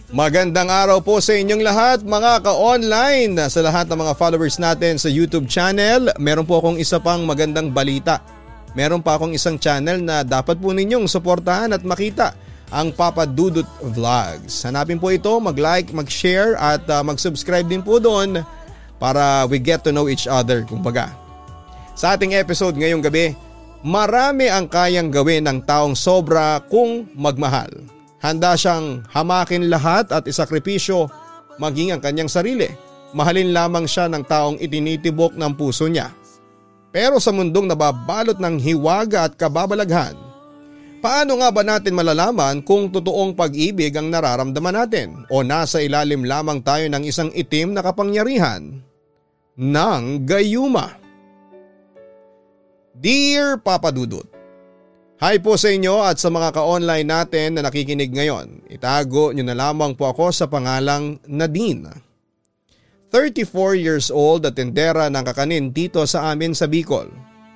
Magandang araw po sa inyong lahat mga ka-online. Sa lahat ng mga followers natin sa YouTube channel, meron po akong isa pang magandang balita. Meron pa akong isang channel na dapat po ninyong suportahan at makita, ang Papa Dudut Vlogs. Hanapin po ito, mag-like, mag-share at mag-subscribe din po doon para we get to know each other kumbaga. Sa ating episode ngayong gabi, marami ang kayang gawin ng taong sobra kung magmahal. Handa siyang hamakin lahat at isakripisyo maging ang kanyang sarili. Mahalin lamang siya ng taong itinitibok ng puso niya. Pero sa mundong nababalot ng hiwaga at kababalaghan, paano nga ba natin malalaman kung totoong pag-ibig ang nararamdaman natin o nasa ilalim lamang tayo ng isang itim na kapangyarihan ng gayuma? Dear Papa Dudut, hi po sa inyo at sa mga ka-online natin na nakikinig ngayon. Itago nyo na lamang po ako sa pangalang Nadine. 34 years old at tendera ng kakanin dito sa amin sa Bicol.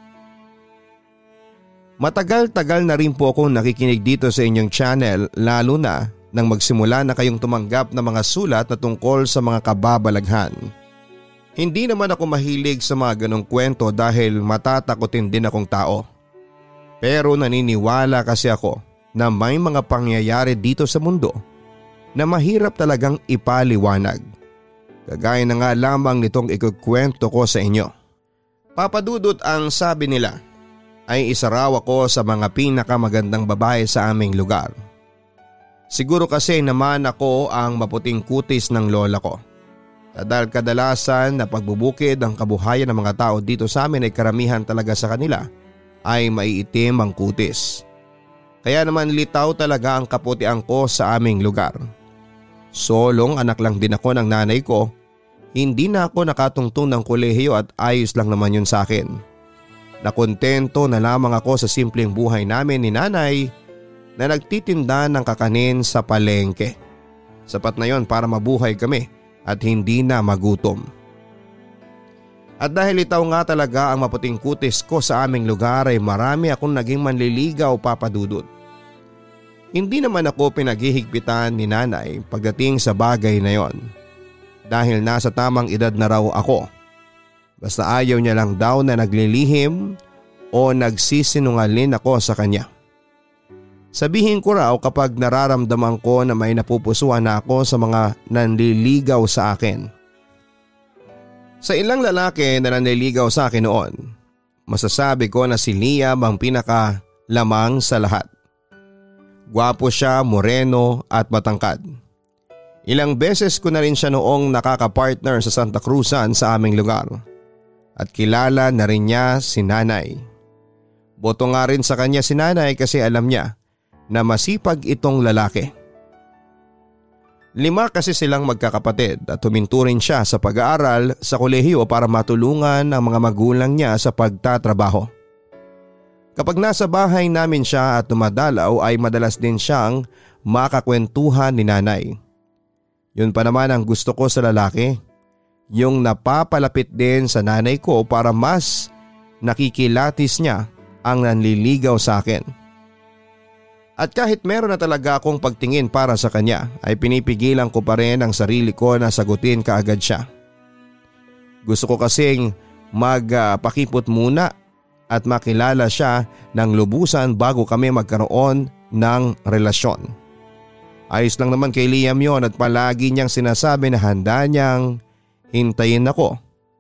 Matagal-tagal na rin po akong nakikinig dito sa inyong channel, lalo na nang magsimula na kayong tumanggap ng mga sulat na tungkol sa mga kababalaghan. Hindi naman ako mahilig sa mga ganong kwento dahil matatakotin din akong tao. Pero naniniwala kasi ako na may mga pangyayari dito sa mundo na mahirap talagang ipaliwanag. Kagaya na nga lamang nitong ikukwento ko sa inyo. Papa Dudut, ang sabi nila ay isa raw ako sa mga pinakamagandang babae sa aming lugar. Siguro kasi naman ako ang maputing kutis ng lola ko. Dahil kadalasan na pagbubukid ang kabuhayan ng mga tao dito sa amin ay karamihan talaga sa kanila ay maiitim ang kutis. Kaya naman litaw talaga ang kaputian ko sa aming lugar. Solong anak lang din ako ng nanay ko. Hindi na ako nakatungtong ng kolehiyo at ayos lang naman yun sa akin. Nakontento na lamang ako sa simpleng buhay namin ni nanay na nagtitinda ng kakanin sa palengke. Sapat na yon para mabuhay kami at hindi na magutom. At dahil itaw nga talaga ang maputing kutis ko sa aming lugar ay marami akong naging manliligaw, Papa Dudut. Hindi naman ako pinaghihigpitan ni nanay pagdating sa bagay na yon. Dahil nasa tamang edad na raw ako. Basta ayaw niya lang daw na naglilihim o nagsisinungaling ako sa kanya. Sabihin ko raw kapag nararamdaman ko na may napupusuan na ako sa mga nanliligaw sa akin. Sa ilang lalaki na nanliligaw sa akin noon, masasabi ko na si Liam ang pinakalamang sa lahat. Gwapo siya, moreno at matangkad. Ilang beses ko na rin siya noong nakakapartner sa Santa Cruzan sa aming lugar. At kilala na rin niya si nanay. Boto nga rin sa kanya si nanay kasi alam niya na masipag itong lalaki. 5 kasi silang magkakapatid at huminto rin siya sa pag-aaral sa kolehiyo para matulungan ang mga magulang niya sa pagtatrabaho. Kapag nasa bahay namin siya at tumadalaw ay madalas din siyang makakwentuhan ni nanay. Yun pa naman ang gusto ko sa lalaki, yung napapalapit din sa nanay ko para mas nakikilatis niya ang nanliligaw sa akin. At kahit meron na talaga akong pagtingin para sa kanya ay pinipigilan ko pa rin ang sarili ko na sagutin kaagad siya. Gusto ko kasing magpakipot muna at makilala siya ng lubusan bago kami magkaroon ng relasyon. Ayos lang naman kay Liam yon at palagi niyang sinasabi na handa niyang hintayin ako.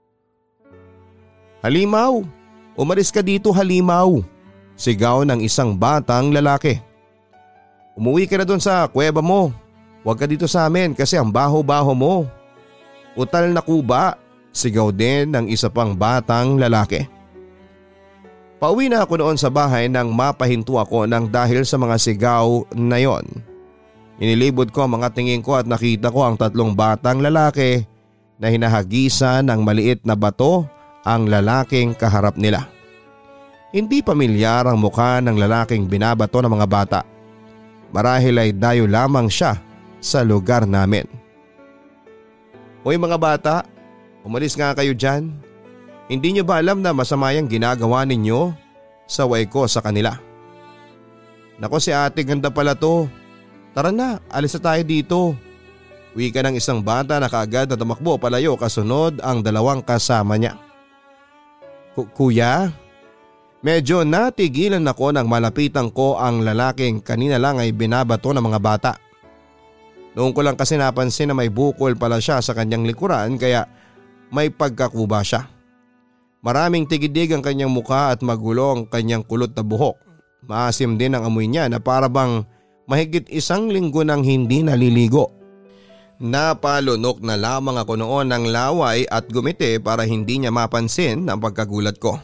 "Halimaw, umalis ka dito, Halimaw," sigaw ng isang batang lalaki. "Umuwi ka na doon sa kuweba mo. Huwag ka dito sa amin kasi ang baho-baho mo." "Utal na kuba," sigaw din ng isa pang batang lalaki. Pauwi na ako noon sa bahay nang mapahinto ako nang dahil sa mga sigaw na yon. Inilibot ko ang mga tingin ko at nakita ko ang 3 batang lalaki na hinahagisan ng maliit na bato ang lalaking kaharap nila. Hindi pamilyar ang mukha ng lalaking binabato ng mga bata. Marahil ay dayo lamang siya sa lugar namin. "Hoy mga bata, umalis nga kayo dyan. Hindi nyo ba alam na masama yung ginagawa ninyo?" Saway ko sa kanila. "Nako si ate, ganda pala to. Tara na, alis na tayo dito. Wika ng isang bata na kaagad na tumakbo palayo kasunod ang dalawang kasama niya. Kuya? Medyo natigilan ako nang malapitan ko ang lalaking kanina lang ay binabato ng mga bata. Noon ko lang kasi napansin na may bukol pala siya sa kanyang likuran kaya may pagkakuba siya. Maraming tigidig ang kanyang mukha at magulo ang kanyang kulot na buhok. Maasim din ang amoy niya na para bang mahigit 1 linggo nang hindi naliligo. Napalunok na lamang ako noon ng laway at gumiti para hindi niya mapansin ang pagkagulat ko.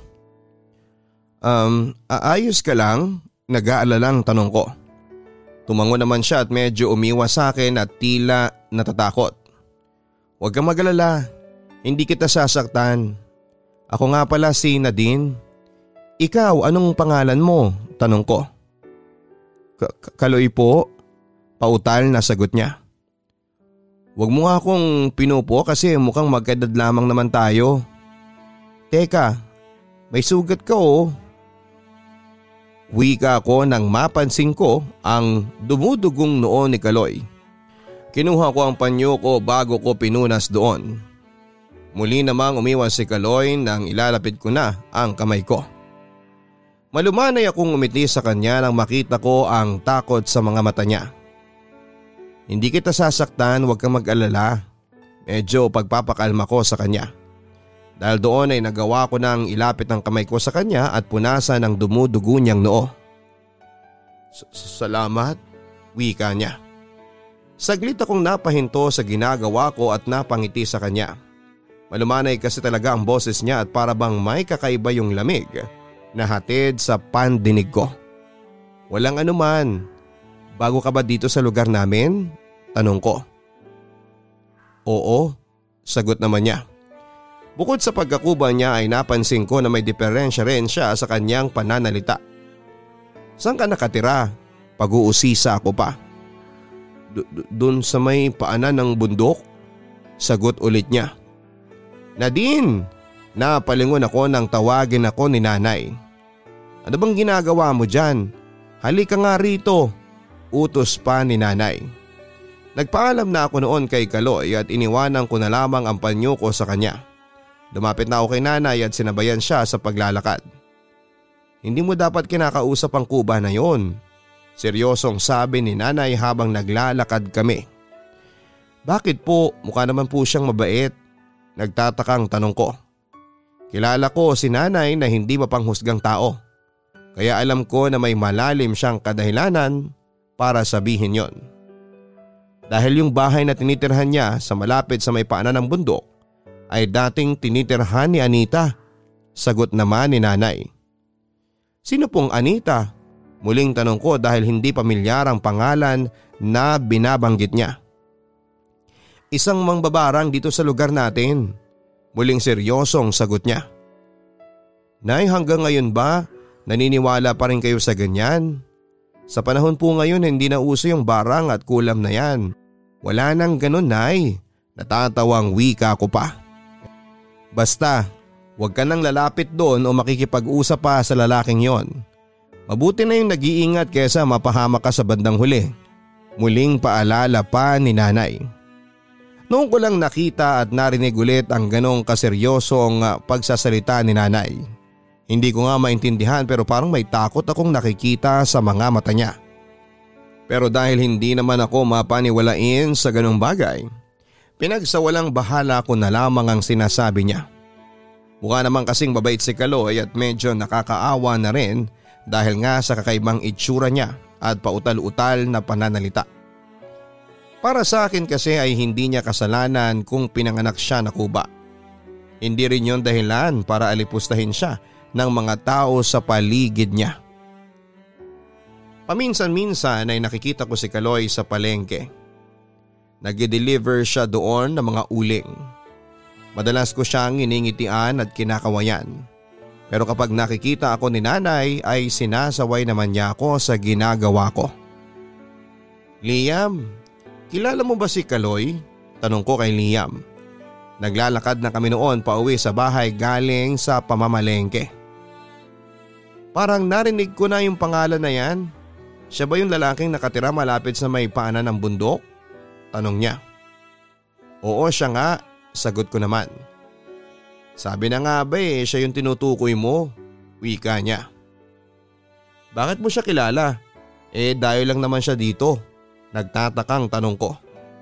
Aayos ka lang? Nag-aalalang tanong ko. Tumango naman siya at medyo umiwas sa akin at tila natatakot. Huwag kang mag-alala, hindi kita sasaktan. Ako nga pala si Nadine. Ikaw, anong pangalan mo? Tanong ko. Kaloy po, pautal na sagot niya. Huwag mo nga akong pinupo kasi mukhang magkaedad lamang naman tayo. Teka, may sugat ka oh. Wika ko nang mapansin ko ang dumudugong noo ni Kaloy. Kinuha ko ang panyo ko bago ko pinunas doon. Muli namang umiwas si Kaloy nang ilalapit ko na ang kamay ko. Malumanay akong umiti sa kanya nang makita ko ang takot sa mga mata niya. Hindi kita sasaktan, huwag kang mag-alala. Medyo pagpapakalma ko sa kanya. Dahil doon ay nagawa ko nang ilapit ang kamay ko sa kanya at punasan ang dumudugo niyang noo. Salamat, wika niya. Saglit akong napahinto sa ginagawa ko at napangiti sa kanya. Malumanay kasi talaga ang boses niya at para bang may kakaiba yung lamig na hatid sa pandinig ko. Walang anuman. Bago ka ba dito sa lugar namin? Tanong ko. Oo, sagot naman niya. Bukod sa pagkakuba niya ay napansin ko na may diferensya rin siya sa kanyang pananalita. Saan ka nakatira? Pag-uusisa ako pa. Doon sa may paanan ng bundok? Sagot ulit niya. Nadine! Napalingon ako nang tawagin ako ni nanay. Ano bang ginagawa mo dyan? Halika nga rito. Utos pa ni nanay. Nagpaalam na ako noon kay Kaloy at iniwanan ko na lamang ang panyo ko sa kanya. Lumapit na ako kay nanay at sinabayan siya sa paglalakad. Hindi mo dapat kinakausap ang kuba na yon. Seryosong sabi ni nanay habang naglalakad kami. Bakit po? Mukha naman po siyang mabait. Nagtatakang tanong ko. Kilala ko si nanay na hindi mapanghusgang tao. Kaya alam ko na may malalim siyang kadahilanan para sabihin yon. Dahil yung bahay na tinitirhan niya sa malapit sa may paanan ng bundok ay dating tinitirhan ni Anita. Sagot naman ni nanay. Sino pong Anita? Muling tanong ko dahil hindi pamilyar ang pangalan na binabanggit niya. Isang mangbabarang dito sa lugar natin. Muling seryosong sagot niya. Nay, hanggang ngayon ba naniniwala pa rin kayo sa ganyan? Sa panahon po ngayon hindi na uso yung barang at kulam na yan. Wala nang ganun, nay. Natatawang wika ko pa. Basta, huwag ka nang lalapit doon o makikipag-usap pa sa lalaking yon. Mabuti na yung nag-iingat kesa mapahamak ka sa bandang huli. Muling paalala pa ni nanay. Noong ko lang nakita at narinig ulit ang ganong kaseryosong pagsasalita ni nanay. Hindi ko nga maintindihan pero parang may takot akong nakikita sa mga mata niya. Pero dahil hindi naman ako mapaniwalain sa ganong bagay, pinagsawalang bahala ko na lamang ang sinasabi niya. Mukha naman kasing mabait si Kaloy at medyo nakakaawa na rin dahil nga sa kakaibang itsura niya at pautal-utal na pananalita. Para sa akin kasi ay hindi niya kasalanan kung pinanganak siya na kuba. Hindi rin yon dahilan para alipustahin siya ng mga tao sa paligid niya. Paminsan-minsan ay nakikita ko si Kaloy sa palengke. Nag-deliver siya doon ng mga uling. Madalas ko siyang iningitian at kinakawayan. Pero kapag nakikita ako ni nanay ay sinasaway naman niya ako sa ginagawa ko. Liam, kilala mo ba si Kaloy? Tanong ko kay Liam. Naglalakad na kami noon pauwi sa bahay galing sa pamamalengke. Parang narinig ko na yung pangalan na yan. Siya ba yung lalaking nakatira malapit sa may paanan ng bundok? Tanong niya. Oo siya nga, sagot ko naman. Sabi na nga ba siya yung tinutukoy mo, wika niya. Bakit mo siya kilala? Dayo lang naman siya dito, nagtatakang tanong ko.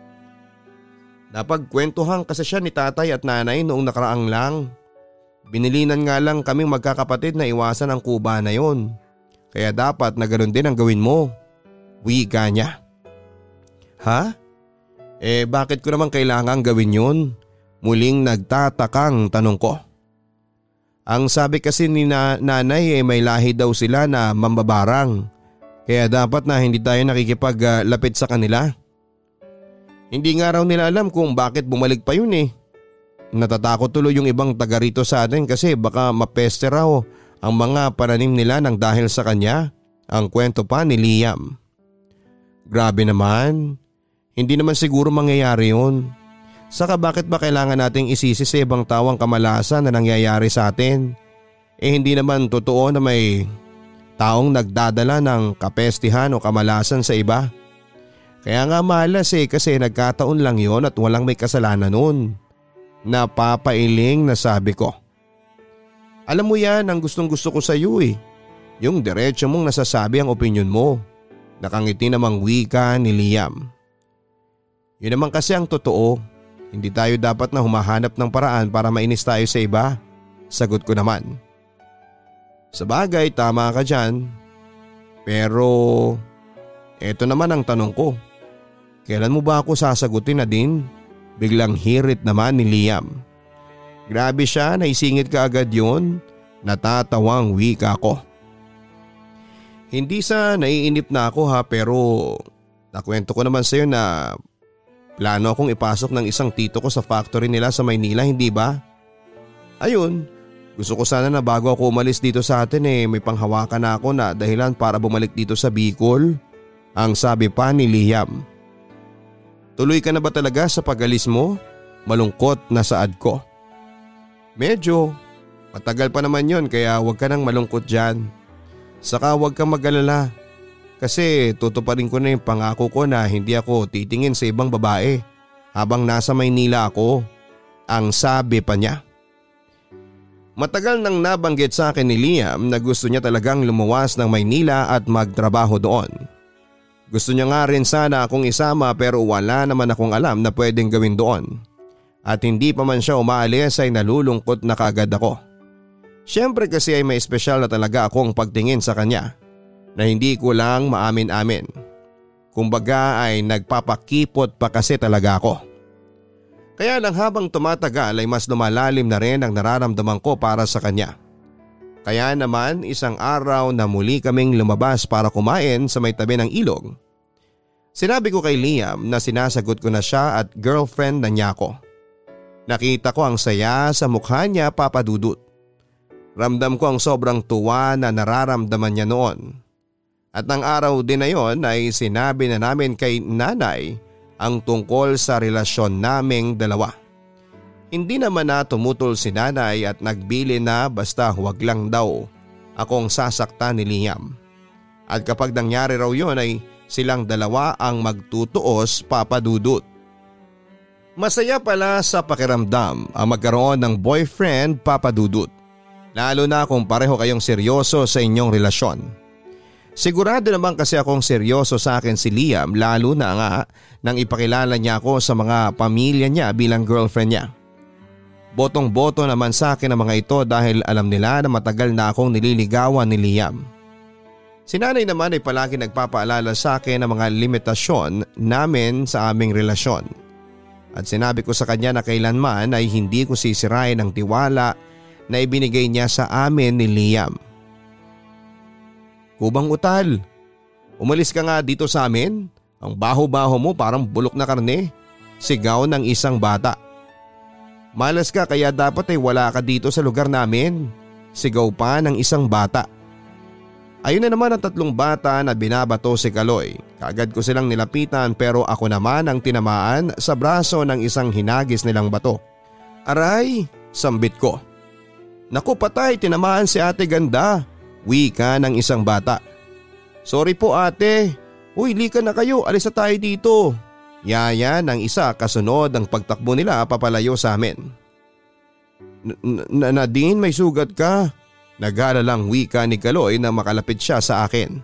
Napagkwentuhan kasi siya ni tatay at nanay noong nakaraang lang. Binilinan nga lang kaming magkakapatid na iwasan ang kuba na yon. Kaya dapat na ganoon din ang gawin mo, wika niya. Ha? Bakit ko naman kailangang gawin yun? Muling nagtatakang tanong ko. Ang sabi kasi ni nanay may lahi daw sila na mambabarang. Kaya dapat na hindi tayo nakikipaglapit sa kanila. Hindi nga raw nila alam kung bakit bumalik pa yun Natatakot tuloy yung ibang taga rito sa atin kasi baka mapeste raw ang mga pananim nila nang dahil sa kanya. Ang kwento pa ni Liam. Grabe naman. Hindi naman siguro mangyayari yun. Saka bakit ba kailangan nating isisi sa ibang tawang kamalasan na nangyayari sa atin? Hindi naman totoo na may taong nagdadala ng kapestihan o kamalasan sa iba. Kaya nga malas kasi nagkataon lang yon at walang may kasalanan nun. Napapailing na sabi ko. Alam mo yan ang gustong gusto ko sa iyo Yung diretso mong nasasabi ang opinyon mo. Nakangiti namang wika ni Liam. Yun naman kasi ang totoo. Hindi tayo dapat na humahanap ng paraan para mainis tayo sa iba. Sagot ko naman. Sa bagay tama ka dyan. Pero eto naman ang tanong ko. Kailan mo ba ako sasagutin na din? Biglang hirit naman ni Liam. Grabe siya, naisingit ka agad yun. Natatawang wika ko. Hindi sa naiinip na ako pero nakwento ko naman sa'yo na plano akong ipasok ng isang tito ko sa factory nila sa Maynila, hindi ba? Ayun, gusto ko sana na bago ako umalis dito sa atin may panghawakan na ako na dahilan para bumalik dito sa Bicol. Ang sabi pa ni Liam. Tuloy ka na ba talaga sa pag-alis mo? Malungkot na saad ko. Medyo. Matagal pa naman yon kaya huwag ka nang malungkot dyan. Saka huwag kang mag-alala. Kasi tutuparin ko na yung pangako ko na hindi ako titingin sa ibang babae habang nasa Maynila ako. Ang sabi pa niya. Matagal nang nabanggit sa akin ni Liam na gusto niya talagang lumuwas ng Maynila at magtrabaho doon. Gusto niya nga rin sana akong isama pero wala naman akong alam na pwedeng gawin doon. At hindi pa man siya umaalis ay nalulungkot na kaagad ako. Siyempre kasi ay may espesyal na talaga akong pagtingin sa kanya na hindi ko lang maamin-amin. Kumbaga ay nagpapakipot pa kasi talaga ako. Kaya lang habang tumatagal ay mas lumalalim na rin ang nararamdaman ko para sa kanya. Kaya naman isang araw na muli kaming lumabas para kumain sa may tabi ng ilog. Sinabi ko kay Liam na sinasagot ko na siya at girlfriend na niya ako. Nakita ko ang saya sa mukha niya, Papa Dudut. Ramdam ko ang sobrang tuwa na nararamdaman niya noon. At ang araw din na yon ay sinabi na namin kay nanay ang tungkol sa relasyon naming dalawa. Hindi naman na tumutol si nanay at nagbili na basta huwag lang daw akong sasaktan ni Liam. At kapag nangyari raw yon ay silang dalawa ang magtutuos, Papa Dudut. Masaya pala sa pakiramdam ang magkaroon ng boyfriend, Papa Dudut. Lalo na kung pareho kayong seryoso sa inyong relasyon. Sigurado naman kasi akong seryoso sa akin si Liam lalo na nga nang ipakilala niya ako sa mga pamilya niya bilang girlfriend niya. Botong-boto naman sa akin ang mga ito dahil alam nila na matagal na akong nililigawan ni Liam. Si nanay naman ay palagi nagpapaalala sa akin ng mga limitasyon namin sa aming relasyon. At sinabi ko sa kanya na kailanman ay hindi ko sisirain ang tiwala na ibinigay niya sa amin ni Liam. Kubang utal, umalis ka nga dito sa amin. Ang baho-baho mo parang bulok na karne. Sigaw ng isang bata. Malas ka kaya dapat ay wala ka dito sa lugar namin. Sigaw pa ng isang bata. Ayun na naman ang tatlong bata na binabato si Kaloy. Kaagad ko silang nilapitan pero ako naman ang tinamaan sa braso ng isang hinagis nilang bato. Aray, sambit ko. Naku patay, tinamaan si ate ganda. Wika ng isang bata. Sorry po ate. Uy, lika na kayo, alis na tayo dito. Yaya ng isa kasunod ang pagtakbo nila papalayo sa amin. Nadine, may sugat ka? Nag-aalalang wika ni Kaloy na makalapit siya sa akin.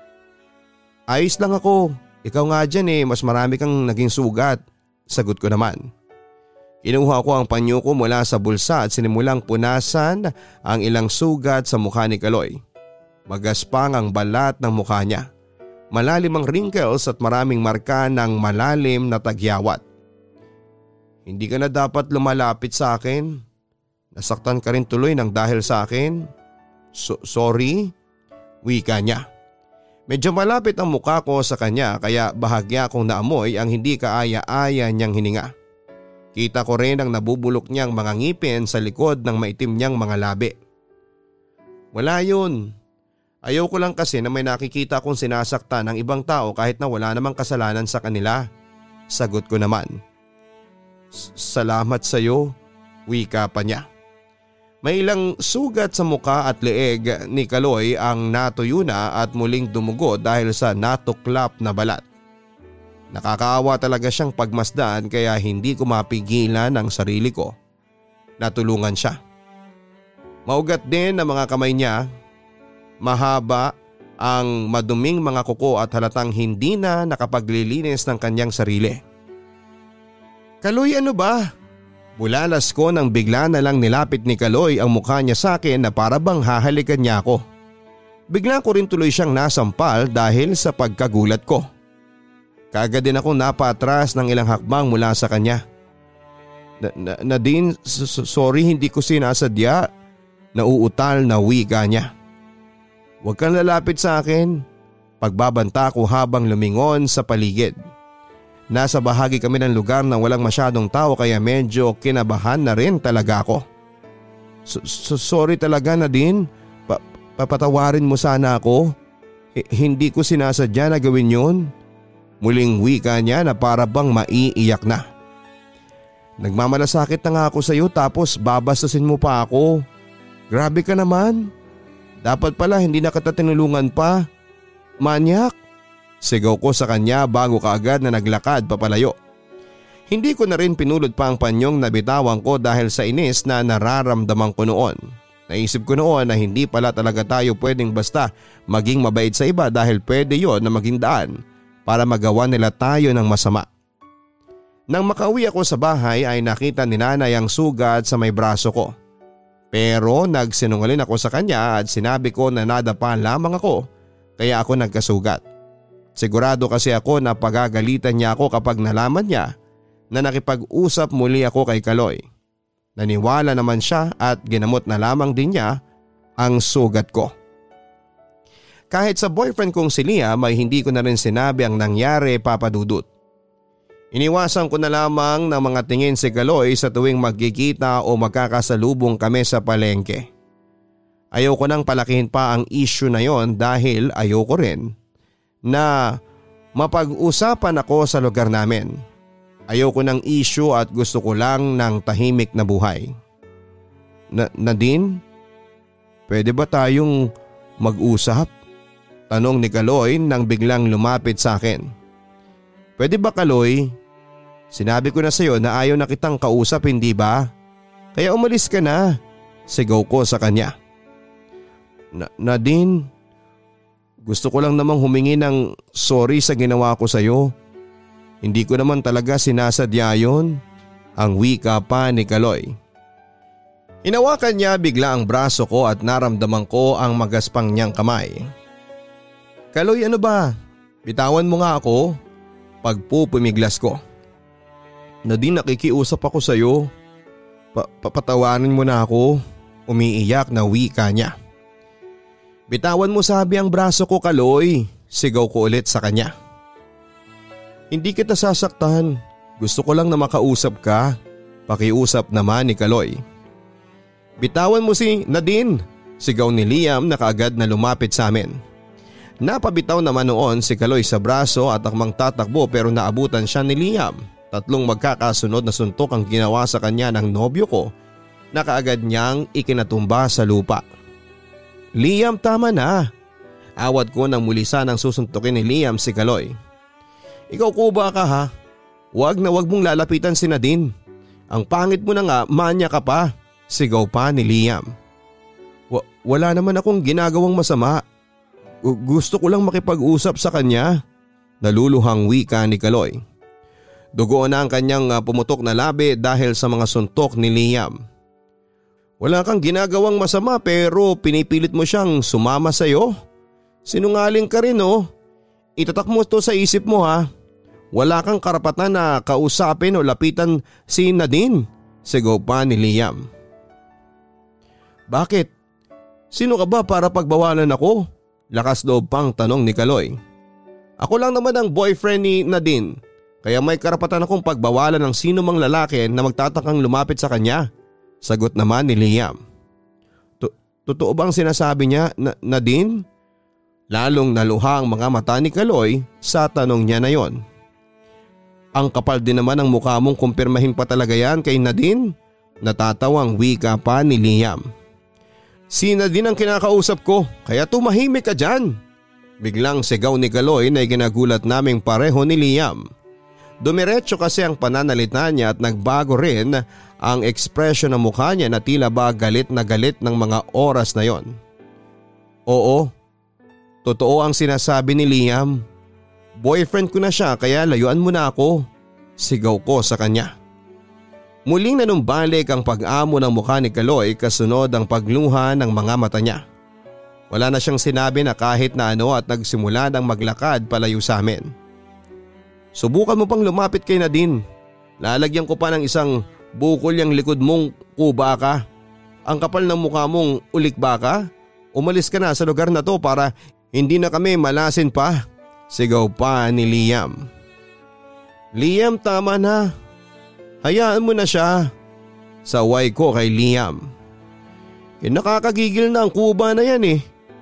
Ayos lang ako. Ikaw nga dyan mas marami kang naging sugat. Sagot ko naman. Kinuha ko ang panyo ko mula sa bulsa at sinimulang punasan ang ilang sugat sa mukha ni Kaloy. Magaspang ang balat ng mukha niya. Malalim ang wrinkles at maraming marka ng malalim na tagyawat. Hindi ka na dapat lumalapit sa akin. Nasaktan ka rin tuloy ng dahil sa akin. Sorry? Wika niya. Medyo malapit ang mukha ko sa kanya kaya bahagya kong naamoy ang hindi kaaya-aya niyang hininga. Kita ko rin ang nabubulok niyang mga ngipin sa likod ng maitim niyang mga labi. Wala yun. Ayaw ko lang kasi na may nakikita kong sinasaktan ng ibang tao kahit na wala namang kasalanan sa kanila. Sagot ko naman. Salamat sa iyo, wika pa niya. May ilang sugat sa muka at leeg ni Kaloy ang natuyo na at muling dumugo dahil sa natuklap na balat. Nakakaawa talaga siyang pagmasdan kaya hindi ko mapigilan ang sarili ko. Natulungan siya. Maugat din ang mga kamay niya. Mahaba ang maduming mga kuko at halatang hindi na nakapaglilinis ng kanyang sarili. Kaloy, ano ba? Bulalas ko nang bigla na lang nilapit ni Kaloy ang mukha niya sa akin na para bang hahalikan niya ako. Bigla ko rin tuloy siyang nasampal dahil sa pagkagulat ko. Kaagad din akong napatras ng ilang hakbang mula sa kanya. Nadine, sorry, hindi ko sinasadya. Nauutal na wika niya. Huwag kang lalapit sa akin. Pagbabanta ko habang lumingon sa paligid. Nasa bahagi kami ng lugar na walang masyadong tao kaya medyo kinabahan na rin talaga ako. Sorry talaga, Nadine. Papatawarin mo sana ako. Hindi ko sinasadya na gawin yun. Muling wika niya na para bang maiiyak na. Nagmamalasakit na nga ako sa iyo tapos babastusin mo pa ako. Grabe ka naman. Dapat pala hindi na kita tinulungan pa. Manyak! Sigaw ko sa kanya bago kaagad na naglakad papalayo. Hindi ko na rin pinulot pa ang panyong nabitawan ko dahil sa inis na nararamdaman ko noon. Naisip ko noon na hindi pala talaga tayo pwedeng basta maging mabait sa iba dahil pwede yon na maging daan para magawa nila tayo ng masama. Nang makauwi ako sa bahay ay nakita ni nanay ang sugat sa may braso ko. Pero nagsinungaling ako sa kanya at sinabi ko na nadapa lamang ako kaya ako nagkasugat. Sigurado kasi ako na pagagalitan niya ako kapag nalaman niya na nakipag-usap muli ako kay Kaloy. Naniwala naman siya at ginamot na lamang din niya ang sugat ko. Kahit sa boyfriend kong si Liam ay hindi ko na rin sinabi ang nangyari, Papa Dudut. Iniwasan ko na lamang ng mga tingin si Kaloy sa tuwing magkikita o magkakasalubong kami sa palengke. Ayoko nang palakihin pa ang issue na yon dahil ayoko rin na mapag-usapan ako sa lugar namin. Ayoko ng issue at gusto ko lang ng tahimik na buhay. Nadine, pwede ba tayong mag-usap? Tanong ni Kaloy nang biglang lumapit sa akin. Pwede ba, Kaloy? Sinabi ko na sa iyo na ayaw na kitang kausap, hindi ba? Kaya umalis ka na. Sigaw ko sa kanya. Nadine, gusto ko lang namang humingi ng sorry sa ginawa ko sa iyo. Hindi ko naman talaga sinasadya yon. Ang wika pa ni Kaloy. Hinawakan niya bigla ang braso ko at naramdaman ko ang magaspang niyang kamay. Kaloy, ano ba? Bitawan mo nga ako. Pagpupumiglas ko. Nadine, nakikiusap ako sa iyo. Papatawanin mo na ako. Umiiyak na wika niya. Bitawan mo sabi ang braso ko, Kaloy. Sigaw ko ulit sa kanya. Hindi kita sasaktan. Gusto ko lang na makausap ka. Pakiusap naman ni Kaloy. Bitawan mo si Nadine. Sigaw ni Liam na kaagad na lumapit sa amin. Napabitaw naman noon si Kaloy sa braso at akmang tatakbo pero naabutan siya ni Liam. 3 magkakasunod na suntok ang ginawa sa kanya ng nobyo ko na kaagad niyang ikinatumba sa lupa. Liam, tama na. Awat ko nang muli sanang susuntukin ni Liam si Kaloy. Ikaw kuba ka ha? Wag na wag mong lalapitan si Nadine. Ang pangit mo na nga, manya ka pa, sigaw pa ni Liam. Wala naman akong ginagawang masama. Gusto ko lang makipag-usap sa kanya, naluluhang wika ni Kaloy. Dugo na ang kanyang pumutok na labi dahil sa mga suntok ni Liam. Wala kang ginagawang masama pero pinipilit mo siyang sumama sa'yo. Sinungaling ka rin oh. Itatak mo to sa isip mo ha. Wala kang karapatan na kausapin o lapitan si Nadine, sigaw pa ni Liam. Bakit? Sino ka ba para pagbawalan ako? Lakas loob pang tanong ni Kaloy. Ako lang naman ang boyfriend ni Nadine, kaya may karapatan akong pagbawalan ng sino mang lalaki na magtatakang lumapit sa kanya, sagot naman ni Liam. Totoo bang sinasabi niya, Nadine? Lalong naluha ang mga mata ni Kaloy sa tanong niya na yon. Ang kapal din naman ang mukha mong kumpirmahin pa talaga yan kay Nadine? Natatawang wika pa ni Liam. Si Nadine ang kinakausap ko kaya tumahimik ka dyan. Biglang sigaw ni Kaloy na ginagulat naming pareho ni Liam. Dumiretso kasi ang pananalita niya at nagbago rin ang ekspresyon ng mukha niya na tila ba galit na galit ng mga oras na yon. Oo, totoo ang sinasabi ni Liam. Boyfriend ko na siya kaya layuan mo na ako, sigaw ko sa kanya. Muling nanumbalik ang pag-amo ng mukha ni Kaloy kasunod ang pagluha ng mga mata niya. Wala na siyang sinabi na kahit na ano at nagsimula ng maglakad palayo sa amin. Subukan mo pang lumapit kay Nadine. Lalagyan ko pa ng isang bukol yung likod mong kuba ka. Ang kapal ng mukha mong ulik ba ka? Umalis ka na sa lugar na to para hindi na kami malasin pa, sigaw pa ni Liam. Liam, tama na. Hayaan mo na siya, saway ko kay Liam. Nakakagigil na ang kuba na yan eh.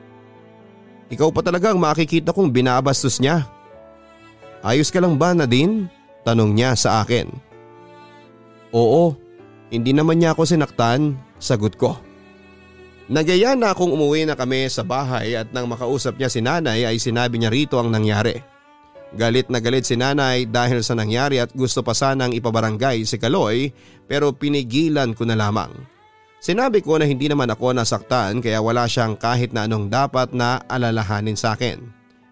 Ikaw pa talagang makikita kong binabastos niya. Ayos ka lang ba, Nadine? Tanong niya sa akin. Oo, hindi naman niya ako sinaktan, sagot ko. Nagaya na akong umuwi na kami sa bahay at nang makausap niya si nanay ay sinabi niya rito ang nangyari. Galit na galit si nanay dahil sa nangyari at gusto pa sanang ipabarangay si Kaloy pero pinigilan ko na lamang. Sinabi ko na hindi naman ako nasaktan kaya wala siyang kahit na anong dapat na alalahanin sa akin.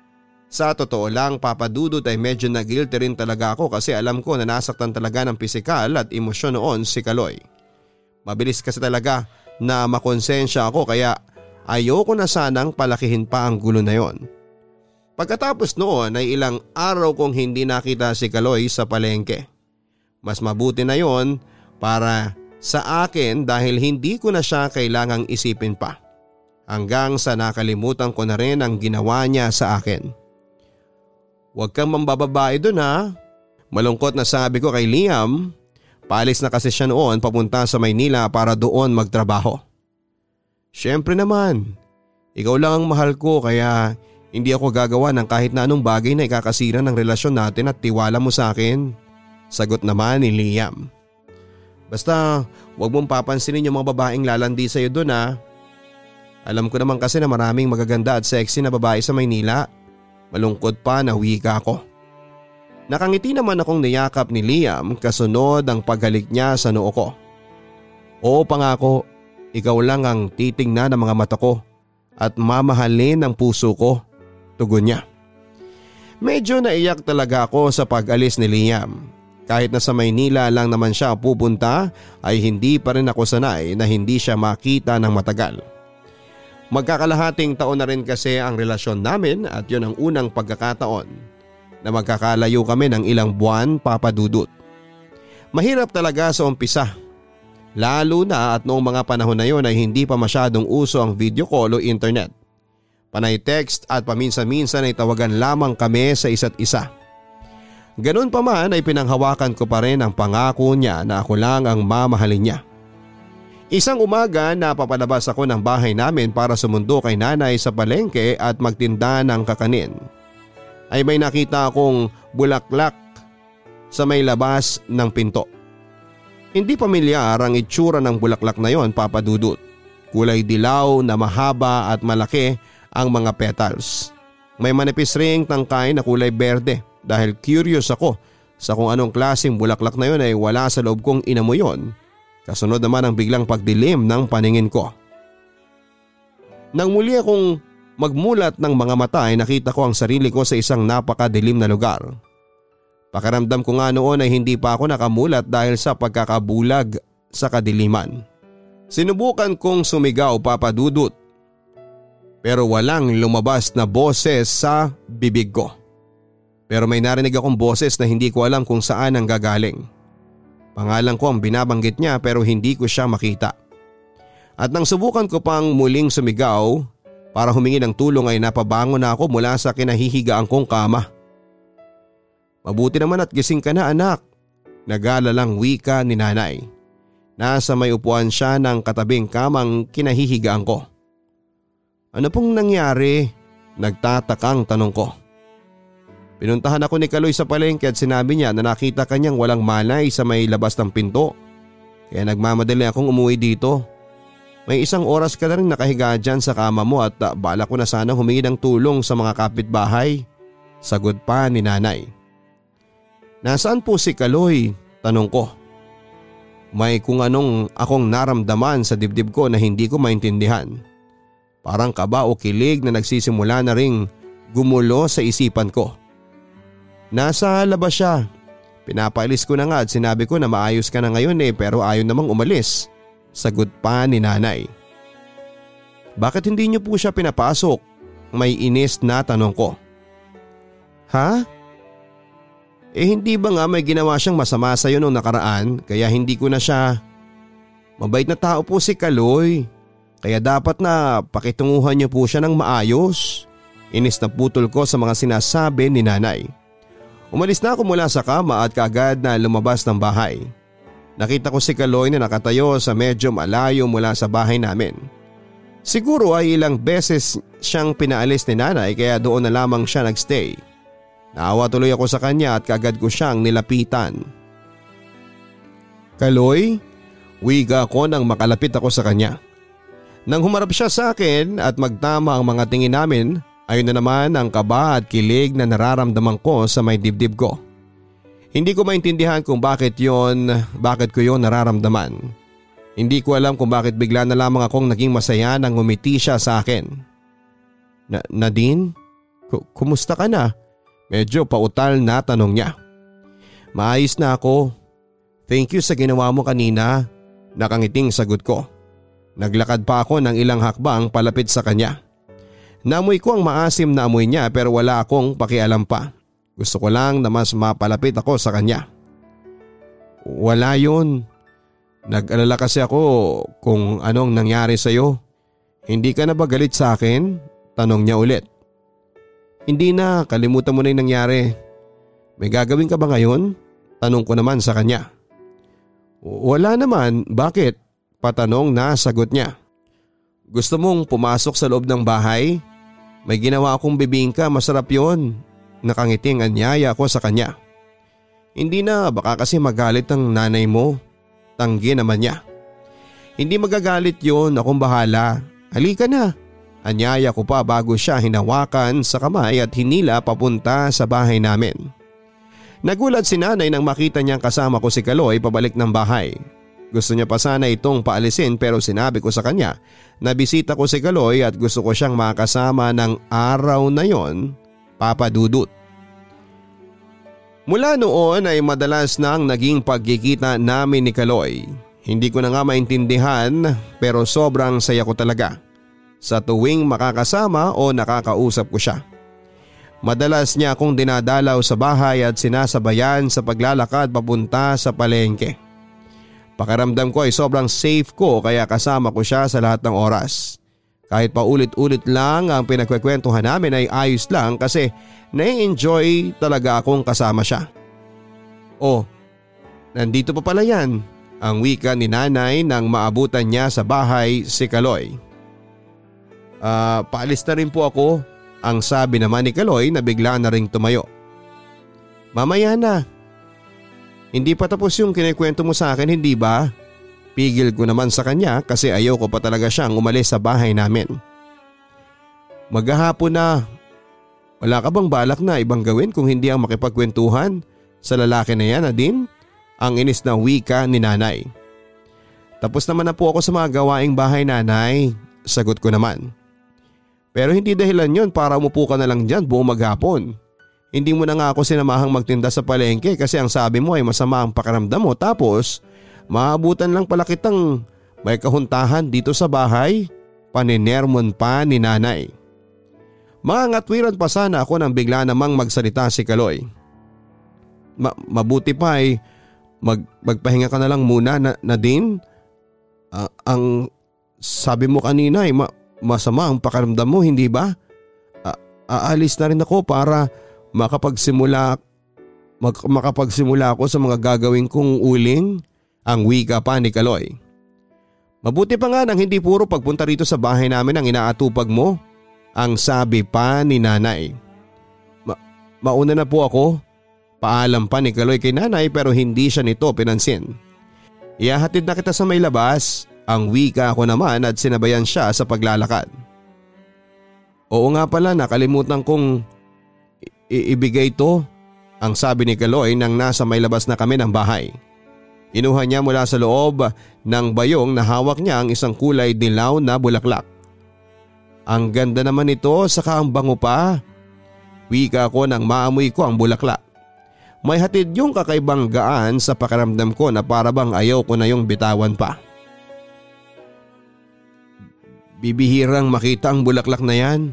Sa totoo lang, Papa Dudut, ay medyo na-guilty rin talaga ako kasi alam ko na nasaktan talaga ng pisikal at emosyon noon si Kaloy. Mabilis kasi talaga na makonsensya ako kaya ayoko na sanang palakihin pa ang gulo na yon. Pagkatapos noon ay ilang araw kong hindi nakita si Kaloy sa palengke. Mas mabuti na yon para sa akin dahil hindi ko na siya kailangang isipin pa. Hanggang sa nakalimutan ko na rin ang ginawa niya sa akin. Huwag kang mambababae dun ha. Malungkot na sabi ko kay Liam. Paalis na kasi siya noon papunta sa Maynila para doon magtrabaho. Siyempre naman, ikaw lang ang mahal ko kaya hindi ako gagawa ng kahit na anong bagay na ikakasira ng relasyon natin at tiwala mo sa akin. Sagot naman ni Liam. Basta huwag mong papansinin yung mga babaeng lalandi sa'yo doon ha. Alam ko naman kasi na maraming magaganda at sexy na babae sa Maynila. Malungkot pa na wika ko. Nakangiti naman akong niyakap ni Liam kasunod ang paghalik niya sa noo ko. Oo, pangako, ikaw lang ang titingnan ng mga mata ko at mamahalin ang puso ko, tugon niya. Medyo naiyak talaga ako sa pag-alis ni Liam. Kahit na sa Maynila lang naman siya pupunta ay hindi pa rin ako sanay na hindi siya makita ng matagal. Magkakalahating taon na rin kasi ang relasyon namin at yun ang unang pagkakataon na magkakalayo kami ng ilang buwan, Papa Dudut. Mahirap talaga sa umpisa. Lalo na at noong mga panahon na yun ay hindi pa masyadong uso ang video call o internet. Panay text at paminsan-minsan ay tawagan lamang kami sa isa't isa. Ganun pa man ay pinanghawakan ko pa rin ang pangako niya na ako lang ang mamahalin niya. Isang umaga napapalabas ako ng bahay namin para sumundo kay nanay sa palengke at magtinda ng kakanin. Ay may nakita akong bulaklak sa may labas ng pinto. Hindi pamilyar ang itsura ng bulaklak na yon, Papa Dudut. Kulay dilaw na mahaba at malaki ang mga petals. May manipis ring tangkay na kulay berde dahil curious ako sa kung anong klaseng bulaklak na yun ay wala sa loob kong inamoy yon. Kasunod naman ang biglang pagdilim ng paningin ko. Nang muli akong magmulat ng mga mata ay nakita ko ang sarili ko sa isang napakadilim na lugar. Pakiramdam ko nga noon ay hindi pa ako nakamulat dahil sa pagkakabulag sa kadiliman. Sinubukan kong sumigaw, Papa Dudut, pero walang lumabas na boses sa bibig ko. Pero may narinig akong boses na hindi ko alam kung saan ang gagaling. Pangalan ko ang binabanggit niya pero hindi ko siya makita. At nang subukan ko pang muling sumigaw para humingi ng tulong ay napabangon na ako mula sa kinahihigaan kong kama. Mabuti naman at gising ka na, anak, nagalalang wika ni nanay. Nasa may upuan siya ng katabing kamang kinahihigaan ko. Ano pong nangyari? Nagtatakang tanong ko. Pinuntahan ako ni Kaloy sa palengke at sinabi niya na nakita kanyang walang malay sa may labas ng pinto. Kaya nagmamadali akong umuwi dito. May 1 oras ka na rin nakahiga dyan sa kama mo at bala ko na sana humingi ng tulong sa mga kapitbahay. Sagot pa ni nanay. Nasaan po si Kaloy? Tanong ko. May kung anong akong naramdaman sa dibdib ko na hindi ko maintindihan. Parang kaba o kilig na nagsisimula na ring gumulo sa isipan ko. Nasa labas siya. Pinapaalis ko na nga at sinabi ko na maayos ka na ngayon pero ayaw namang umalis. Sagot pa ni nanay. Bakit hindi niyo po siya pinapasok? May inis na tanong ko. Ha? Hindi ba nga may ginawa siyang masama sa iyo nung nakaraan kaya hindi ko na siya… Mabait na tao po si Kaloy. Kaya dapat na pakitunguhan niyo po siya ng maayos. Inis na putol ko sa mga sinasabi ni nanay. Umalis na ako mula sa kama at kaagad na lumabas ng bahay. Nakita ko si Kaloy na nakatayo sa medyo malayo mula sa bahay namin. Siguro ay ilang beses siyang pinaalis ni nanay kaya doon na lamang siya nagstay. Naawa tuloy ako sa kanya at kaagad ko siyang nilapitan. Kaloy, wiga ko nang makalapit ako sa kanya. Nang humarap siya sa akin at magtama ang mga tingin namin, ayun na naman ang kaba at kilig na nararamdaman ko sa may dibdib ko. Hindi ko maintindihan kung bakit ko yon nararamdaman. Hindi ko alam kung bakit bigla na lamang akong naging masaya nang ngumiti siya sa akin. Nadine, kumusta ka na? Medyo pautal na tanong niya. Maayos na ako. Thank you sa ginawa mo kanina. Nakangiting sagot ko. Naglakad pa ako ng ilang hakbang palapit sa kanya. Naamoy ko ang maasim na amoy niya pero wala akong pakialam pa. Gusto ko lang na mas mapalapit ako sa kanya. Wala yun. Nag-alala kasi ako kung anong nangyari sa'yo. Hindi ka na ba galit sa akin? Tanong niya ulit. Hindi na, kalimutan mo na yung nangyari. May gagawin ka ba ngayon? Tanong ko naman sa kanya. Wala naman, bakit? Patanong na sagot niya. Gusto mong pumasok sa loob ng bahay? May ginawa akong bibingka, masarap yon. Nakangiting anyaya ko sa kanya. Hindi na, baka kasi magalit ang nanay mo. Tanggi naman niya. Hindi magagalit yon, akong bahala. Halika na. Anyaya ko pa bago siya hinawakan sa kamay at hinila papunta sa bahay namin. Nagulat si nanay nang makita niyang kasama ko si Kaloy pabalik ng bahay. Gusto niya pa sana itong paalisin pero sinabi ko sa kanya na bisita ko si Kaloy at gusto ko siyang makasama ng araw na yon, Papa Dudut. Mula noon ay madalas nang naging pagkikita namin ni Kaloy. Hindi ko na nga maintindihan pero sobrang saya ko talaga sa tuwing makakasama o nakakausap ko siya. Madalas niya akong dinadalaw sa bahay at sinasabayan sa paglalakad papunta sa palengke. Pakiramdam ko ay sobrang safe ko kaya kasama ko siya sa lahat ng oras. Kahit pa ulit-ulit lang ang pinagkwekwentuhan namin ay ayos lang kasi nai-enjoy talaga akong kasama siya. Oh, nandito pa pala yan, ang wika ni nanay nang maabutan niya sa bahay si Kaloy. Paalis na rin po ako, ang sabi naman ni Kaloy na bigla na ring tumayo. Mamaya na. Hindi pa tapos yung kinikwento mo sa akin, hindi ba? Pigil ko naman sa kanya kasi ayaw ko pa talaga siyang umalis sa bahay namin. Maghahapon na. Wala ka bang balak na ibang gawin kung hindi ang makipagkwentuhan? sa lalaki na yan, Nadine? Ang inis na wika ni nanay. Tapos naman na po ako sa mga gawaing bahay, nanay, sagot ko naman. Pero hindi dahilan yon para umupo ka na lang dyan buong maghapon. Hindi mo na nga ako sinamahang magtinda sa palengke kasi ang sabi mo ay masama ang pakiramdam mo, tapos maabutan lang pala kitang may kahuntahan dito sa bahay. Paninermon pa ni nanay. Mga ngatwiran pa sana ako nang bigla namang magsalita si Kaloy. Mabuti pa ay magpahinga ka na lang muna, Nadine. Ang sabi mo kanina ay masama ang pakiramdam mo, hindi ba? Aalis na rin ako para makapagsimula ako sa mga gagawin kong uling, ang wika pa ni Kaloy. Mabuti pa nga nang hindi puro pagpunta rito sa bahay namin ang inaatupag mo, ang sabi pa ni nanay. Mauna na po ako. Paalam pa ni Kaloy kay nanay pero hindi siya nito pinansin. Ihahatid na kita sa may labas, ang wika ko naman at sinabayan siya sa paglalakad. Oo nga pala, nakalimutan kong ibigay to, ang sabi ni Kaloy nang nasa may labas na kami ng bahay. Kinuha niya mula sa loob ng bayong na hawak niya ang isang kulay dilaw na bulaklak. Ang ganda naman ito, saka ang bango pa. Wika ko nang maamoy ko ang bulaklak. May hatid yung kakaibang gaan sa pakiramdam ko na para bang ayaw ko na yung bitawan pa. Bibihirang makita ang bulaklak na yan.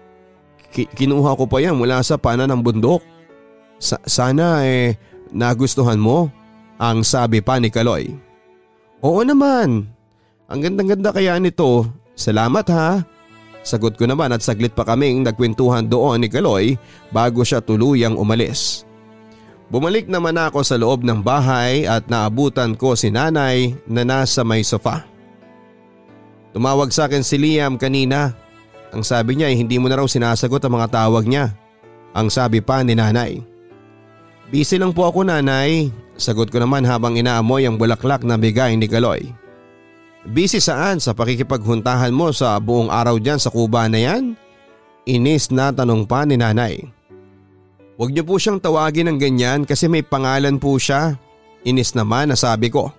Kinuha ko pa yan mula sa pana ng bundok. Sana nagustuhan mo, ang sabi pa ni Kaloy. Oo naman, ang gandang-ganda kaya nito, salamat ha. Sagot ko naman at saglit pa kaming nagkwentuhan doon ni Kaloy bago siya tuluyang umalis. Bumalik naman ako sa loob ng bahay at naabutan ko si nanay na nasa may sofa. Tumawag sa akin si Liam kanina. Ang sabi niya ay hindi mo na raw sinasagot ang mga tawag niya, ang sabi pa ni nanay. Busy lang po ako, nanay, sagot ko naman habang inaamoy ang bulaklak na bigay ni Kaloy. Busy saan sa pakikipaghuntahan mo sa buong araw dyan sa kuba na yan? Inis na tanong pa ni nanay. Huwag niyo po siyang tawagin ng ganyan kasi may pangalan po siya. Inis naman na sabi ko.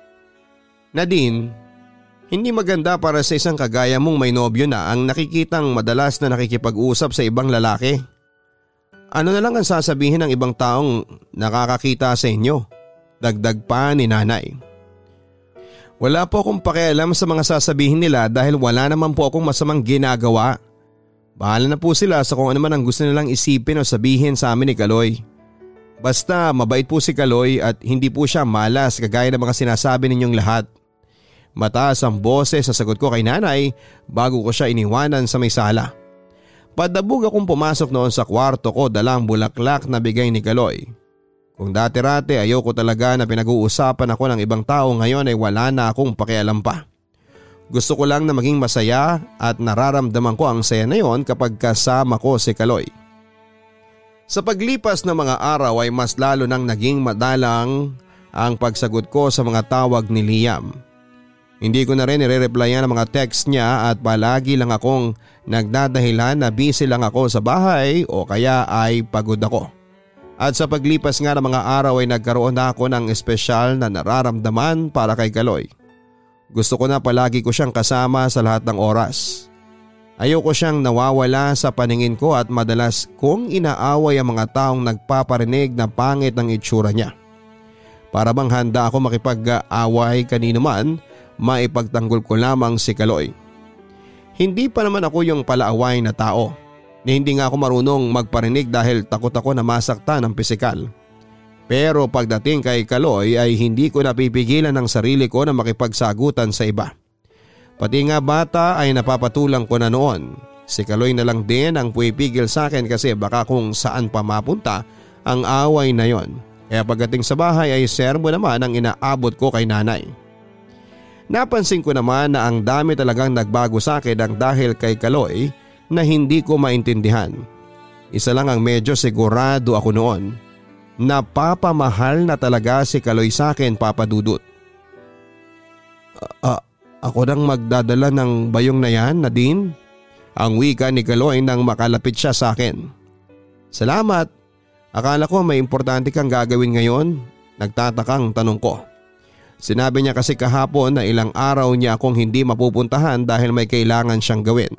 Nadine, hindi maganda para sa isang kagaya mong may nobyo na ang nakikitang madalas na nakikipag-usap sa ibang lalaki. Ano na lang ang sasabihin ng ibang taong nakakakita sa inyo? Dagdag pa ni nanay. Wala po akong pakialam sa mga sasabihin nila dahil wala naman po akong masamang ginagawa. Bahala na po sila sa kung ano man ang gusto nilang isipin o sabihin sa amin ni Kaloy. Basta mabait po si Kaloy at hindi po siya malas kagaya ng mga sinasabi ninyong lahat. Mataas ang boses sa sagot ko kay nanay bago ko siya iniwanan sa may sala. Padabog akong pumasok noon sa kwarto ko dalang bulaklak na bigay ni Kaloy. Kung dati-rati ayoko talaga na pinag-uusapan ako ng ibang tao, ngayon ay wala na akong pakialam pa. Gusto ko lang na maging masaya at nararamdaman ko ang saya na yon kapag kasama ko si Kaloy. Sa paglipas ng mga araw ay mas lalo nang naging madalang ang pagsagot ko sa mga tawag ni Liam. Hindi ko na rin nire-replyan ang mga text niya at palagi lang akong nagdadahilan na busy lang ako sa bahay o kaya ay pagod ako. At sa paglipas nga ng mga araw ay nagkaroon na ako ng espesyal na nararamdaman para kay Kaloy. Gusto ko na palagi ko siyang kasama sa lahat ng oras. Ayoko siyang nawawala sa paningin ko at madalas kong inaaway ang mga taong nagpaparinig na pangit ang itsura niya. Para bang handa ako makipag-away kanino man, maipagtanggol ko lamang si Kaloy. Hindi pa naman ako yung palaaway na tao. Hindi nga ako marunong magparinig dahil takot ako na masaktan ng pisikal. Pero pagdating kay Kaloy ay hindi ko napipigilan ang sarili ko na makipagsagutan sa iba. Pati nga bata ay napapatulang ko na noon. Si Kaloy na lang din ang puipigil sa akin kasi baka kung saan pa mapunta ang away na yon. Kaya pagdating sa bahay ay sermo naman ang inaabot ko kay nanay. Napansin ko naman na ang dami talagang nagbago sa akin ang dahil kay Kaloy na hindi ko maintindihan. Isa lang ang medyo sigurado ako noon. Napapamahal na talaga si Kaloy sa akin, Papa Dudut. Ako nang magdadala ng bayong na yan, Nadine? Ang wika ni Kaloy nang makalapit siya sa akin. Salamat. Akala ko may importante kang gagawin ngayon? Nagtatakang tanong ko. Sinabi niya kasi kahapon na ilang araw niya akong hindi mapupuntahan dahil may kailangan siyang gawin.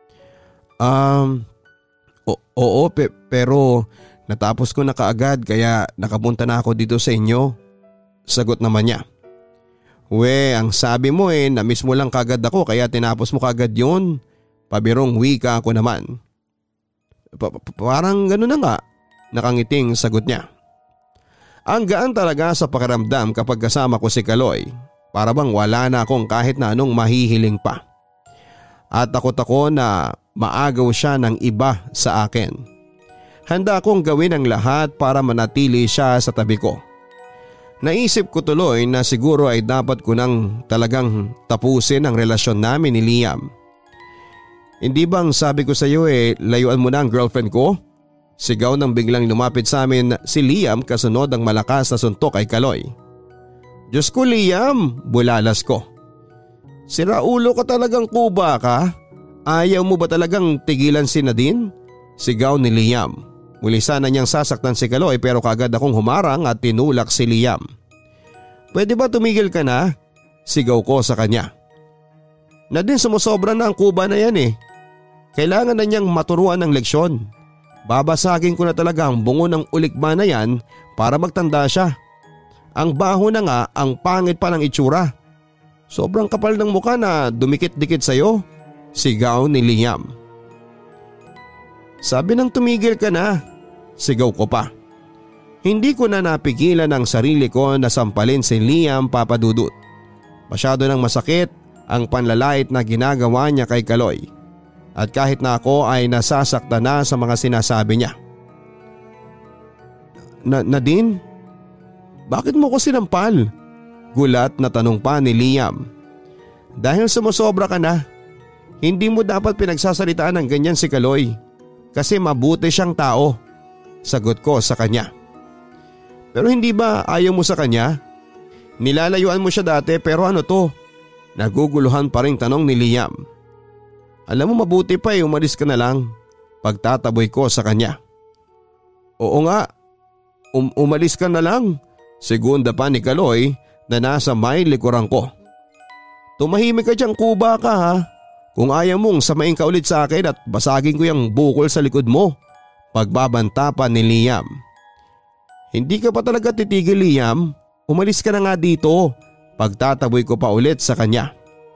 Oo, pero natapos ko na kaagad kaya nakapunta na ako dito sa inyo. Sagot naman niya. Ang sabi mo na-miss mo lang kagad ako kaya tinapos mo kagad yun. Pabirong wika ako naman. Parang gano'n na nga. Nakangiting sagot niya. Ang gaan talaga sa pakiramdam kapag kasama ko si Kaloy. Para bang wala na akong kahit na anong mahihiling pa. At takot ako na maagaw siya ng iba sa akin. Handa akong gawin ang lahat para manatili siya sa tabi ko. Naisip ko tuloy na siguro ay dapat ko nang talagang tapusin ang relasyon namin ni Liam. Hindi bang sabi ko sa iyo layuan mo na ang girlfriend ko? Sigaw nang biglang lumapit sa amin si Liam kasunod ang malakas na suntok kay Kaloy. Diyos ko Liam, bulalas ko. Siraulo ka talagang kuba ka? Ayaw mo ba talagang tigilan si Nadine? Sigaw ni Liam. Muli sana niyang sasaktan si Kaloy pero kagad akong humarang at tinulak si Liam. Pwede ba tumigil ka na? Sigaw ko sa kanya. Nadine, sumusobra na ang kuba na yan Kailangan na niyang maturuan ng leksyon. Babasagin ko na talaga ang bungo ng ulikba na yan para magtanda siya. Ang baho na nga, ang pangit pa ng itsura. Sobrang kapal ng mukha na dumikit-dikit sa'yo. Sigaw ni Liam. Sabi nang tumigil ka na. Sigaw ko pa. Hindi ko na napigilan ang sarili ko na sampalin si Liam Papadudut. Masyado nang masakit ang panlalait na ginagawa niya kay Kaloy. At kahit na ako ay nasasaktan na sa mga sinasabi niya. Nadine? Bakit mo ko sinampal? Gulat na tanong pa ni Liam. Dahil sumusobra ka na. Hindi mo dapat pinagsasalitaan ng ganyan si Kaloy. Kasi mabuti siyang tao. Sagot ko sa kanya. Pero hindi ba ayaw mo sa kanya? Nilalayuan mo siya dati pero ano to? Naguguluhan pa ring tanong ni Liam. Alam mo mabuti pa umalis ka na lang. Pagtataboy ko sa kanya. Oo nga, umalis ka na lang. Segunda pa ni Kaloy na nasa may likuran ko. Tumahimik ka diyang kuba ka ha. Kung ayaw mong samain ka ulit sa akin at basagin ko yung bukol sa likod mo. Pagbabanta pa ni Liam. Hindi ka pa talaga titigil Liam. Umalis ka na nga dito. Pagtataboy ko pa ulit sa kanya.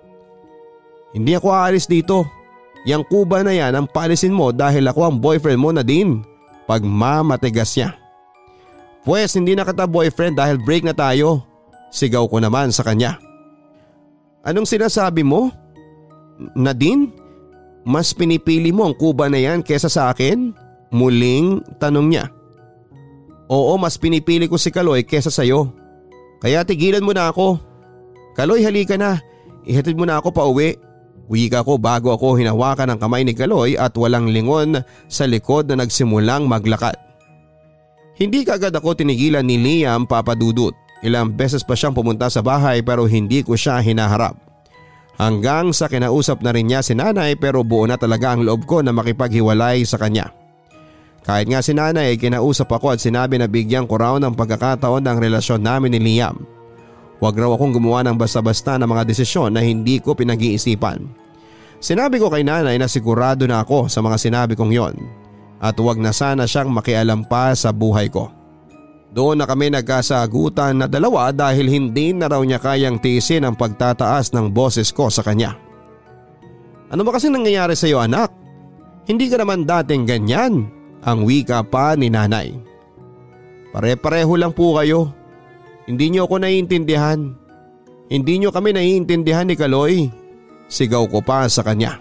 Hindi ako aalis dito. Yang kuba na yan ang paalisin mo dahil ako ang boyfriend mo Nadine. Pagmamatigas niya. Pwes hindi na kita boyfriend dahil break na tayo. Sigaw ko naman sa kanya. Anong sinasabi mo? Nadine? Mas pinipili mo ang kuba na yan kesa sa akin? Muling tanong niya. Oo, mas pinipili ko si Kaloy kesa sayo. Kaya tigilan mo na ako. Kaloy, halika na. Ihatid mo na ako pa uwi. Wika ko bago ako hinawakan ng kamay ni Kaloy at walang lingon sa likod na nagsimulang maglakad. Hindi kaagad ako tinigilan ni Liam Papadudut. Ilang beses pa siyang pumunta sa bahay pero hindi ko siya hinaharap. Hanggang sa kinausap na rin niya si nanay pero buo na talaga ang loob ko na makipaghiwalay sa kanya. Kahit nga si nanay kinausap ako at sinabi na bigyan ko raw ng pagkakataon ng relasyon namin ni Liam. Huwag raw akong gumawa ng basta-basta na mga desisyon na hindi ko pinag-iisipan. Sinabi ko kay nanay na sigurado na ako sa mga sinabi kong yon at huwag na sana siyang makialam pa sa buhay ko. Doon na kami nagkasagutan na dalawa dahil hindi na raw niya kayang tiisin ang pagtataas ng boses ko sa kanya. Ano ba kasi nangyayari sa iyo anak? Hindi ka naman dating ganyan, ang wika pa ni nanay. Pare-pareho lang po kayo. Hindi niyo ako naiintindihan. Hindi niyo kami naiintindihan ni Kaloy. Sigaw ko pa sa kanya.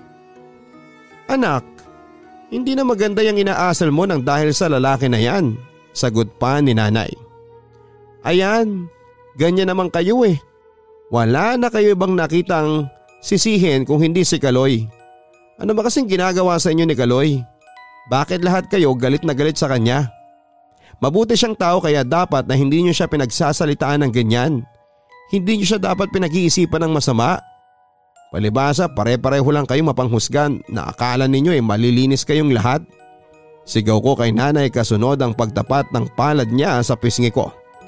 Anak, hindi na maganda yung inaasal mo nang dahil sa lalaki na yan. Sagot pa ni nanay. Ayan, ganyan naman kayo eh. Wala na kayo ibang nakitang sisihin kung hindi si Kaloy. Ano ba kasing ginagawa sa inyo ni Kaloy? Bakit lahat kayo galit na galit sa kanya? Mabuti siyang tao kaya dapat na hindi niyo siya pinagsasalitaan ng ganyan. Hindi niyo siya dapat pinag-iisipan ng masama. Palibasa pare-pareho lang kayo mapanghusgan na akala ninyo malilinis kayong lahat. Sigaw ko kay nanay kasunod ang pagtapat ng palad niya sa pisngi ko.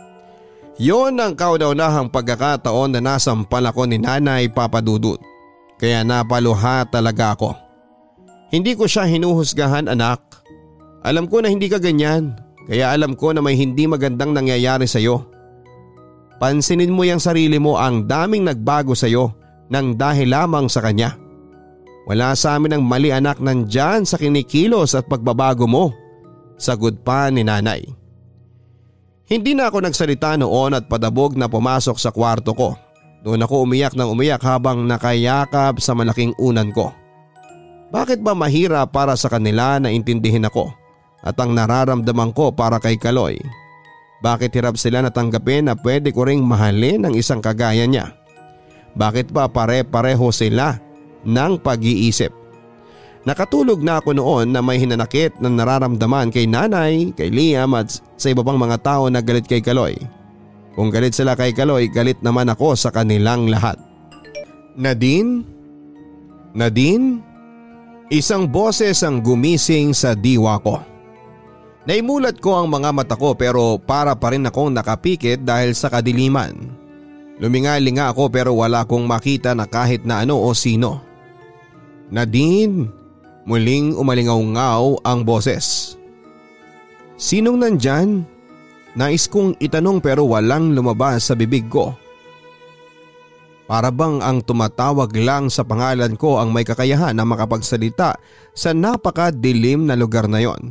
Yon ang kauna-unahang pagkakataon na nasampal ako ni Nanay Papa Dudut. Kaya napaluha talaga ako. Hindi ko siya hinuhusgahan, anak. Alam ko na hindi ka ganyan. Kaya alam ko na may hindi magandang nangyayari sa iyo. Pansinin mo yung sarili mo, ang daming nagbago sa iyo nang dahil lamang sa kanya. Wala sa amin ang mali, anak, nandyan sa kinikilos at pagbabago mo. Sagot pa ni nanay. Hindi na ako nagsalita noon at padabog na pumasok sa kwarto ko. Doon ako umiyak ng umiyak habang nakayakap sa malaking unan ko. Bakit ba mahirap para sa kanila na intindihin ako at ang nararamdaman ko para kay Kaloy? Bakit hirap sila natanggapin na pwede ko ring mahalin ang isang kagaya niya? Bakit ba pare-pareho sila ng pag-iisip? Nakatulog na ako noon na may hinanakit na nararamdaman kay nanay, kay Liam at sa iba pang mga tao na galit kay Kaloy. Kung galit sila kay Kaloy, galit naman ako sa kanilang lahat. Nadine? Nadine? Isang boses ang gumising sa diwa ko. Naimulat ko ang mga mata ko pero para pa rin akong nakapikit dahil sa kadiliman. Luminga-linga ako pero wala akong makita na kahit na ano o sino. Nadine? Muling umalingaw-ngaw ang boses. Sinong nandyan? Nais kong itanong pero walang lumabas sa bibig ko. Para bang ang tumatawag lang sa pangalan ko ang may kakayahan na makapagsalita sa napakadilim na lugar na yon.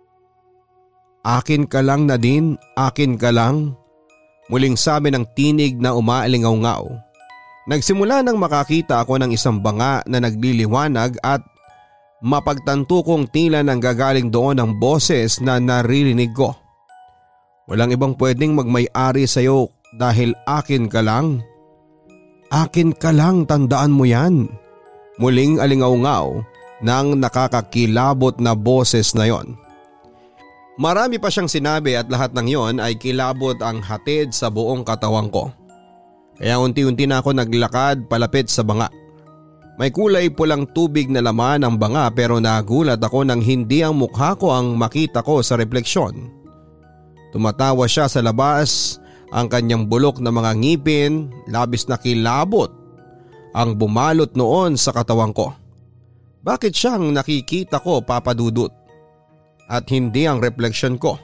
Akin ka lang, Nadine, akin ka lang. Muling sabi ng tinig na umaalingaw-ngaw. Nagsimula nang makakita ako ng isang banga na nagliliwanag at mapagtanto kong tila nang gagaling doon ang boses na naririnig ko. Walang ibang pwedeng magmay-ari sa iyo dahil akin ka lang. Akin ka lang, tandaan mo yan. Muling alingaw-ngaw ng nakakakilabot na boses na yon. Marami pa siyang sinabi at lahat ng yon ay kilabot ang hatid sa buong katawan ko. Kaya unti-unti na ako naglakad palapit sa banga. May kulay pulang tubig na laman ang banga pero nagulat ako nang hindi ang mukha ko ang makita ko sa refleksyon. Tumatawa siya sa labas, ang kanyang bulok na mga ngipin, labis na kilabot ang bumalot noon sa katawan ko. Bakit siyang nakikita ko, Papa Dudut? At hindi ang refleksyon ko?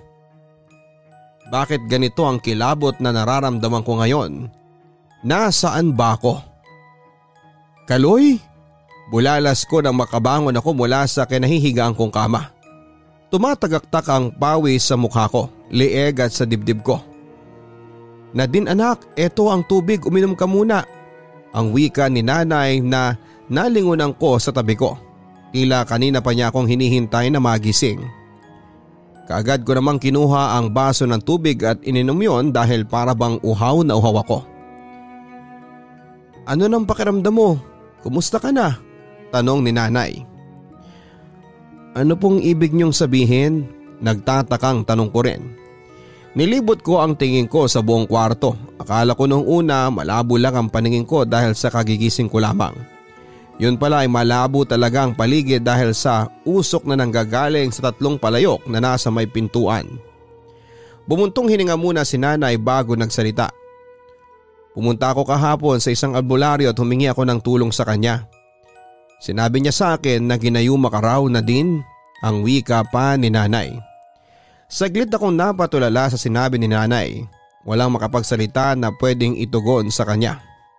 Bakit ganito ang kilabot na nararamdaman ko ngayon? Nasaan ba ako? Kaloy? Bulalas ko nang makabangon ako mula sa kinahihigaan kong kama. Tumatagaktak ang pawis sa mukha ko, leeg at sa dibdib ko. Nadine anak, eto ang tubig, uminom ka muna. Ang wika ni nanay na nalingunan ko sa tabi ko. Tila kanina pa niya akong hinihintay na magising. Kaagad ko namang kinuha ang baso ng tubig at ininom yon dahil para bang uhaw na uhaw ako. Ano nang pakiramdam mo? Kumusta ka na? Tanong ni nanay. Ano pong ibig niyong sabihin? Nagtatakang tanong ko rin. Nilibot ko ang tingin ko sa buong kwarto. Akala ko nung una malabo lang ang paningin ko dahil sa kagigising ko lamang. Yun pala ay malabo talaga ang paligid dahil sa usok na nanggagaling sa 3 palayok na nasa may pintuan. Bumuntong hininga muna si nanay bago nagsalita. Pumunta ako kahapon sa isang albularyo at humingi ako ng tulong sa kanya. Sinabi niya sa akin na ginayuma ka raw, Nadine, ang wika pa ni nanay. Saglit akong napatulala sa sinabi ni nanay. Walang makapagsalita na pwedeng itugon sa kanya.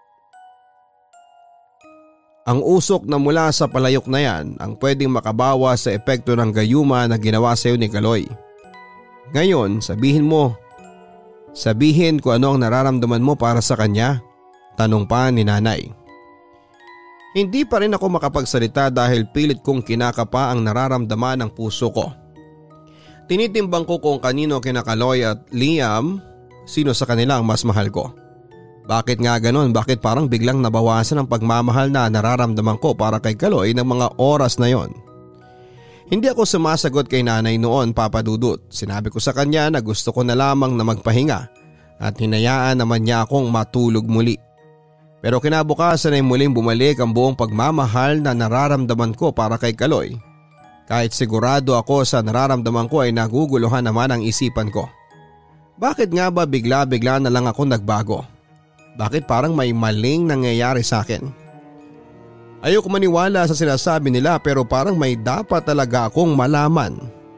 Ang usok na mula sa palayok na yan ang pwedeng makabawa sa epekto ng gayuma na ginawa sa iyo ni Kaloy. Ngayon, sabihin ko ano ang nararamdaman mo para sa kanya? Tanong pa ni nanay. Hindi pa rin ako makapagsalita dahil pilit kong kinakapa ang nararamdaman ng puso ko. Tinitimbang ko kung kanino kina Kaloy at Liam, sino sa kanila ang mas mahal ko. Bakit nga ganon? Bakit parang biglang nabawasan ang pagmamahal na nararamdaman ko para kay Kaloy ng mga oras na yon? Hindi ako sumasagot kay nanay noon, Papa Dudut. Sinabi ko sa kanya na gusto ko na lamang na magpahinga at hinayaan naman niya akong matulog muli. Pero kinabukasan ay muling bumalik ang buong pagmamahal na nararamdaman ko para kay Kaloy. Kahit sigurado ako sa nararamdaman ko ay naguguluhan naman ang isipan ko. Bakit nga ba bigla-bigla na lang ako nagbago? Bakit parang may maling nangyayari sa akin? Ayoko maniwala sa sinasabi nila pero parang may dapat talaga akong malaman.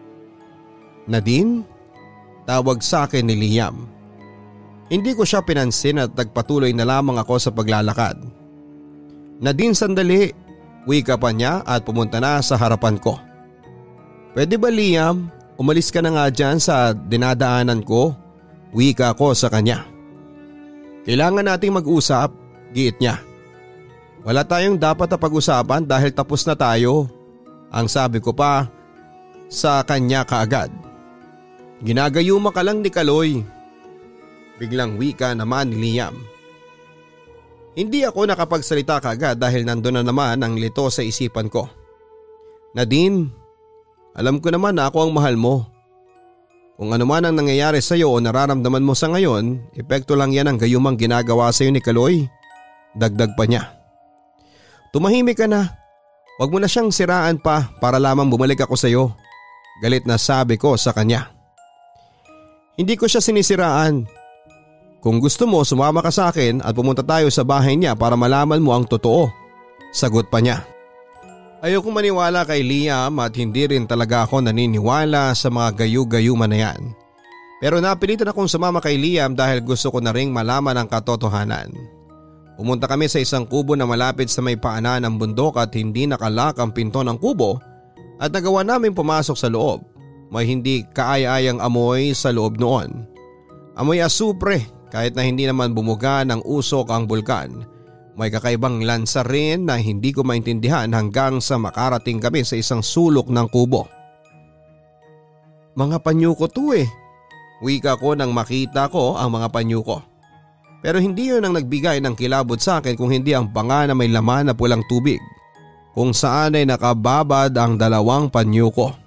Nadine? Tawag sa akin ni Liam. Hindi ko siya pinansin at nagpatuloy na lamang ako sa paglalakad. Nadine, sandali. Wika pa niya at pumunta na sa harapan ko. Pwede ba, Liam? Umalis ka na nga dyan sa dinadaanan ko. Wika ko sa kanya. Kailangan nating mag-usap, giit niya. Wala tayong dapat na pag-usapan dahil tapos na tayo. Ang sabi ko pa sa kanya kaagad. Ginagayuma ka lang ni Kaloy. Biglang wika naman ni Liam. Hindi ako nakapagsalita kaagad dahil nandun na naman ang lito sa isipan ko. Nadine, alam ko naman na ako ang mahal mo. Kung ano man ang nangyayari sa iyo o nararamdaman mo sa ngayon, epekto lang yan ang gayumang ginagawa sa iyo ni Kaloy. Dagdag pa niya. Tumahimik ka na. Huwag mo na siyang siraan pa para lamang bumalik ako sa iyo. Galit na sabi ko sa kanya. Hindi ko siya sinisiraan. Kung gusto mo, sumama ka sa akin at pumunta tayo sa bahay niya para malaman mo ang totoo. Sagot pa niya. Ayokong maniwala kay Liam at hindi rin talaga ako naniniwala sa mga gayu-gayuman na yan. Pero napilitan akong sumama kay Liam dahil gusto ko na ring malaman ang katotohanan. Pumunta kami sa isang kubo na malapit sa may paanan ng bundok at hindi nakalak ang pinto ng kubo at nagawa namin pumasok sa loob. May hindi kaaya-ayang amoy sa loob noon. Amoy asupre kahit na hindi naman bumuga ng usok ang bulkan. May kakaibang lansa rin na hindi ko maintindihan hanggang sa makarating kami sa isang sulok ng kubo. Mga panyo ko to eh. Wika ko nang makita ko ang mga panyo ko. Pero hindi yun ang nagbigay ng kilabot sa akin kung hindi ang banga na may laman na pulang tubig. Kung saan ay nakababad ang 2 panyo ko.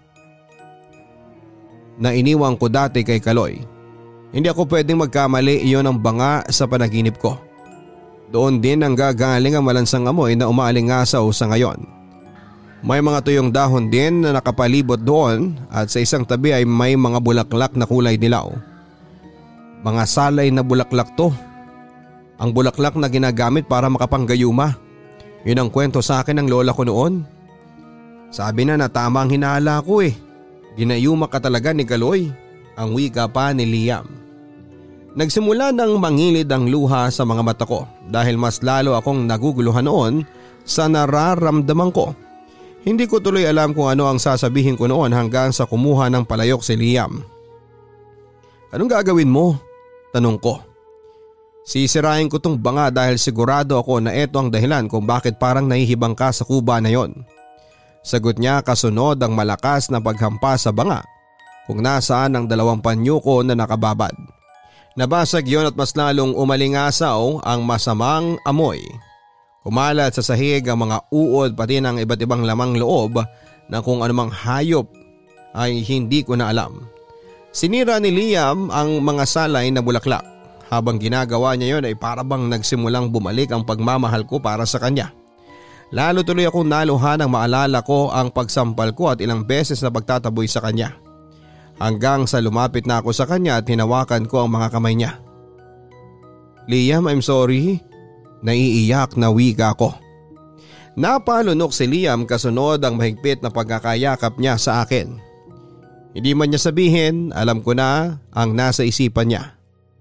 Na iniwang ko dati kay Kaloy. Hindi ako pwedeng magkamali, iyon ang banga sa panaginip ko. Doon din ang gagaling ang malansang amoy na umaalingasaw sa ngayon. May mga tuyong dahon din na nakapalibot doon at sa isang tabi ay may mga bulaklak na kulay dilaw. Mga salay na bulaklak to. Ang bulaklak na ginagamit para makapanggayuma. Yun ang kwento sa akin ng lola ko noon. Sabi na tama ang hinala ko eh. Ginayuma ka talaga ni Kaloy. Ang wika pa ni Liam. Nagsimula nang mangilid ang luha sa mga mata ko dahil mas lalo akong naguguluhan noon sa nararamdaman ko. Hindi ko tuloy alam kung ano ang sasabihin ko noon hanggang sa kumuha ng palayok si Liam. Anong gagawin mo? Tanong ko. Sisirain ko tong banga dahil sigurado ako na ito ang dahilan kung bakit parang nahihibang ka sa kuba na yon. Sagot niya kasunod ang malakas na paghampas sa banga kung nasaan ang 2 panyo ko na nakababad. Nabasag yon at mas lalong umalingasaw ang masamang amoy. Kumalat sa sahig ang mga uod pati ng iba't ibang lamang loob na kung anumang hayop ay hindi ko na alam. Sinira ni Liam ang mga salay na bulaklak. Habang ginagawa niya yon ay parabang nagsimulang bumalik ang pagmamahal ko para sa kanya. Lalo tuloy akong naluha nang maalala ko ang pagsampal ko at ilang beses na pagtataboy sa kanya. Hanggang sa lumapit na ako sa kanya at hinawakan ko ang mga kamay niya. Liam, I'm sorry. Naiiyak na wika ko. Napalunok si Liam kasunod ang mahigpit na pagkakayakap niya sa akin. Hindi man niya sabihin, alam ko na ang nasa isipan niya.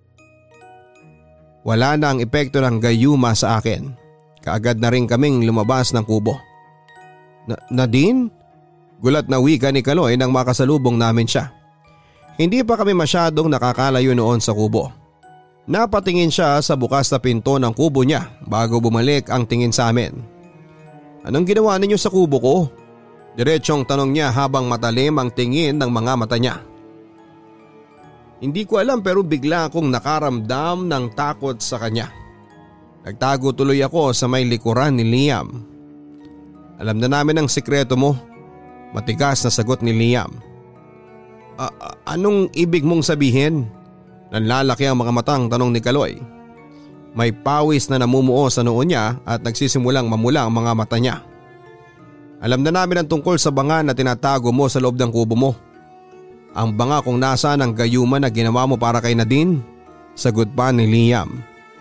Wala na ang epekto ng gayuma sa akin. Kaagad na rin kaming lumabas ng kubo. Nadine? Gulat na wika ni Kaloy nang makasalubong namin siya. Hindi pa kami masyadong nakakalayo noon sa kubo. Napatingin siya sa bukas na pinto ng kubo niya bago bumalik ang tingin sa amin. Anong ginawa ninyo sa kubo ko? Diretsong tanong niya habang matalim ang tingin ng mga mata niya. Hindi ko alam pero bigla akong nakaramdam ng takot sa kanya. Nagtago tuloy ako sa may likuran ni Liam. Alam na namin ang sikreto mo. Matigas na sagot ni Liam. Anong ibig mong sabihin? Nanlalaki ang mga matang tanong ni Kaloy. May pawis na namumuo sa noo niya at nagsisimulang mamula ang mga mata niya. Alam na namin ang tungkol sa banga na tinatago mo sa loob ng kubo mo. Ang banga kung nasaan ang gayuma na ginawa mo para kay Nadine, sagot pa ni Liam.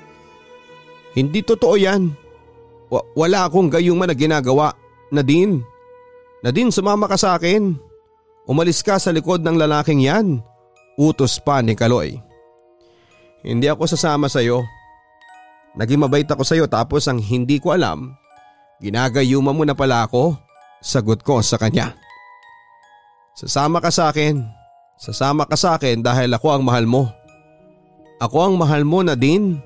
Hindi totoo yan. Wala akong gayuma na ginagawa, Nadine. Nadine, sumama ka sa akin. Umalis ka sa likod ng lalaking yan, utos pa ni Kaloy. Hindi ako sasama sa iyo. Naging mabait ako sa iyo tapos ang hindi ko alam, ginagayuma mo na pala ako, sagot ko sa kanya. Sasama ka sa akin. Sasama ka sa akin dahil ako ang mahal mo. Ako ang mahal mo, Nadine.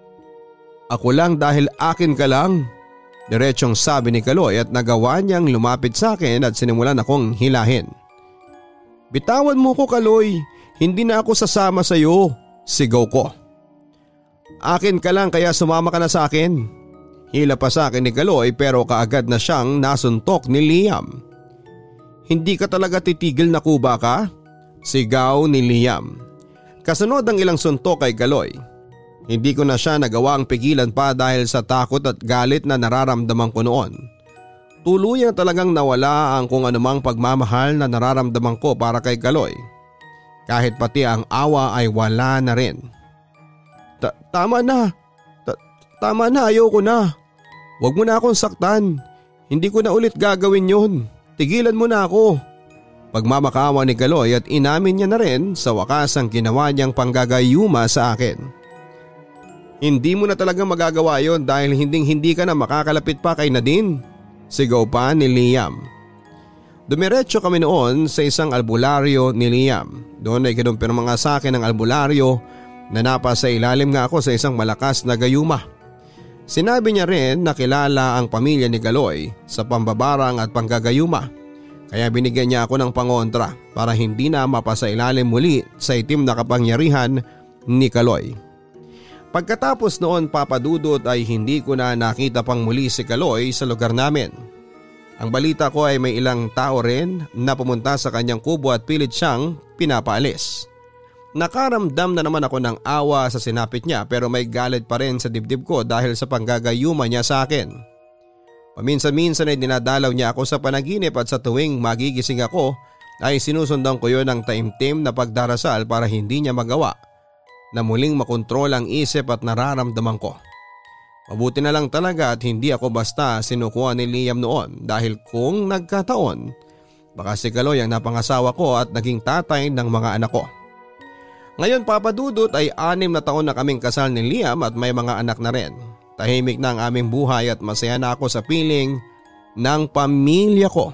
Ako lang dahil akin ka lang. Diretsong sabi ni Kaloy at nagawa niyang lumapit sa akin at sinimulan akong hilahin. Bitawan mo ko, Kaloy. Hindi na ako sasama sa iyo, sigaw ko. Akin ka lang kaya sumama ka na sa akin. Hila pa sa akin ni Kaloy pero kaagad na siyang nasuntok ni Liam. Hindi ka talaga titigil na kuba ka? Sigaw ni Liam. Kasunod ang ilang suntok kay Kaloy. Hindi ko na siya nagawang pigilan pa dahil sa takot at galit na nararamdaman ko noon. Tuluyang talagang nawala ang kung anumang pagmamahal na nararamdaman ko para kay Kaloy. Kahit pati ang awa ay wala na rin. Tama na. Tama na, ayoko na. Huwag mo na akong saktan. Hindi ko na ulit gagawin yun. Tigilan mo na ako. Pagmamakawa ni Kaloy at inamin niya na rin sa wakas ang ginawa niyang panggagayuma sa akin. Hindi mo na talaga magagawa yon dahil hindi ka na makakalapit pa kay Nadine, sigaw pa ni Liam. Dumiretso kami noon sa isang albularyo ni Liam. Doon ay kinumpirma nga sa akin ang albularyo na napasa ilalim nga ako sa isang malakas na gayuma. Sinabi niya rin na kilala ang pamilya ni Kaloy sa pambabarang at panggagayuma. Kaya binigyan niya ako ng pangontra para hindi na mapasa ilalim muli sa itim na kapangyarihan ni Kaloy. Pagkatapos noon, Papadudot, ay hindi ko na nakita pang muli si Kaloy sa lugar namin. Ang balita ko ay may ilang tao rin na pumunta sa kanyang kubo at pilit siyang pinapaalis. Nakaramdam na naman ako ng awa sa sinapit niya pero may galit pa rin sa dibdib ko dahil sa panggagayuma niya sa akin. Paminsan-minsan ay dinadalaw niya ako sa panaginip at sa tuwing magigising ako ay sinusundan ko yon ng taimtim na pagdarasal para hindi niya magawa na muling makontrol ang isip at nararamdaman ko. Mabuti na lang talaga at hindi ako basta sinukuha ni Liam noon dahil kung nagkataon, baka si Kaloy ang napangasawa ko at naging tatay ng mga anak ko. Ngayon, Papadudot, ay 6 na taon na kaming kasal ni Liam at may mga anak na rin. Tahimik na ang aming buhay at masaya na ako sa piling ng pamilya ko.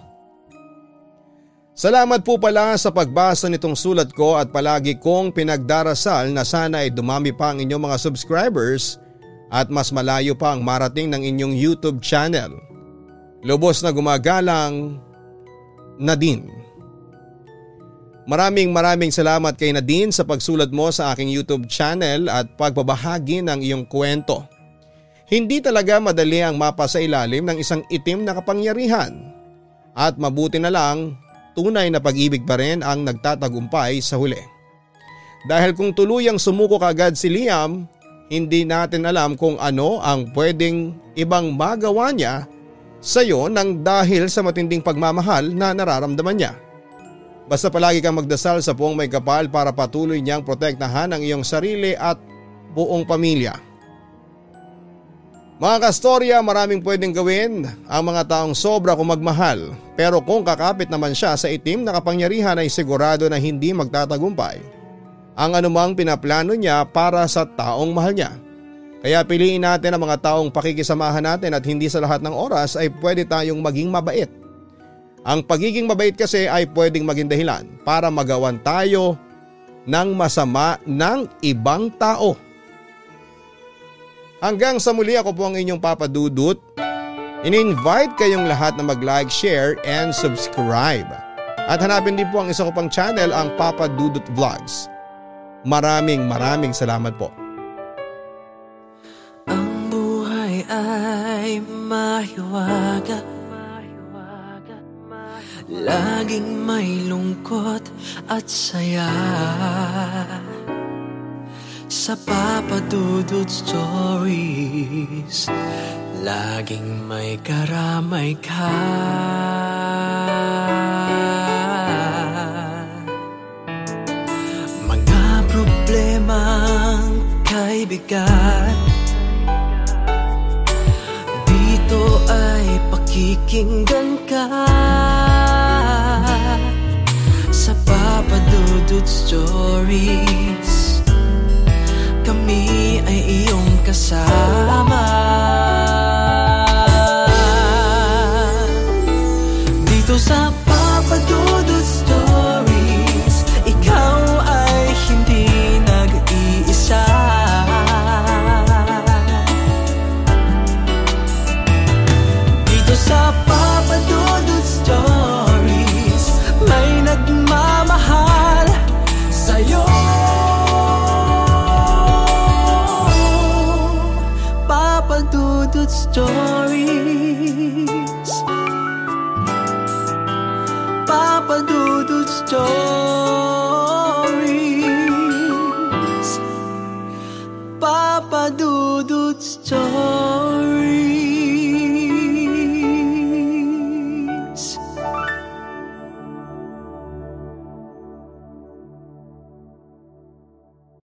Salamat po pala sa pagbasa nitong sulat ko at palagi kong pinagdarasal na sana ay dumami pa ang inyong mga subscribers at mas malayo pa ang marating ng inyong YouTube channel. Lubos na gumagalang, Nadine. Maraming salamat kay Nadine sa pagsulat mo sa aking YouTube channel at pagbabahagi ng iyong kwento. Hindi talaga madali ang mapasa ilalim ng isang itim na kapangyarihan at mabuti na lang tunay na pag-ibig pa rin ang nagtatagumpay sa huli. Dahil kung tuluyang sumuko kagad si Liam, hindi natin alam kung ano ang pwedeng ibang magawa niya sa iyo nang dahil sa matinding pagmamahal na nararamdaman niya. Basta palagi kang magdasal sa Puong May Kapal para patuloy niyang protektahan ang iyong sarili at buong pamilya. Mga kastorya, maraming pwedeng gawin ang mga taong sobra kung magmahal, pero kung kakapit naman siya sa itim na kapangyarihan ay sigurado na hindi magtatagumpay ang anumang pinaplano niya para sa taong mahal niya. Kaya piliin natin ang mga taong pakikisamahan natin at hindi sa lahat ng oras ay pwede tayong maging mabait. Ang pagiging mabait kasi ay pwedeng maging dahilan para magawan tayo ng masama ng ibang tao. Hanggang sa muli, ako po ang inyong Papa Dudut. In-invite kayong lahat na mag-like, share, and subscribe. At hanapin din po ang isa ko pang channel, ang Papa Dudut Vlogs. Maraming salamat po. Ang buhay ay mahiwaga, laging may lungkot at saya. sa Papa Dudut Stories, laging may karamay ka. Mga problemang kay bigat, dito ay pakikinggan ka. Sa Papa Dudut Stories, kami ay iyong kasama. Dito sa Papa Dudut Stories, ikaw ay hindi nag-iisa. Dito sa Papa Dudut Stories, may nagmamahal sa'yo. Papa Dudut Stories, Papa Dudut Stories, Papa Dudut Stories.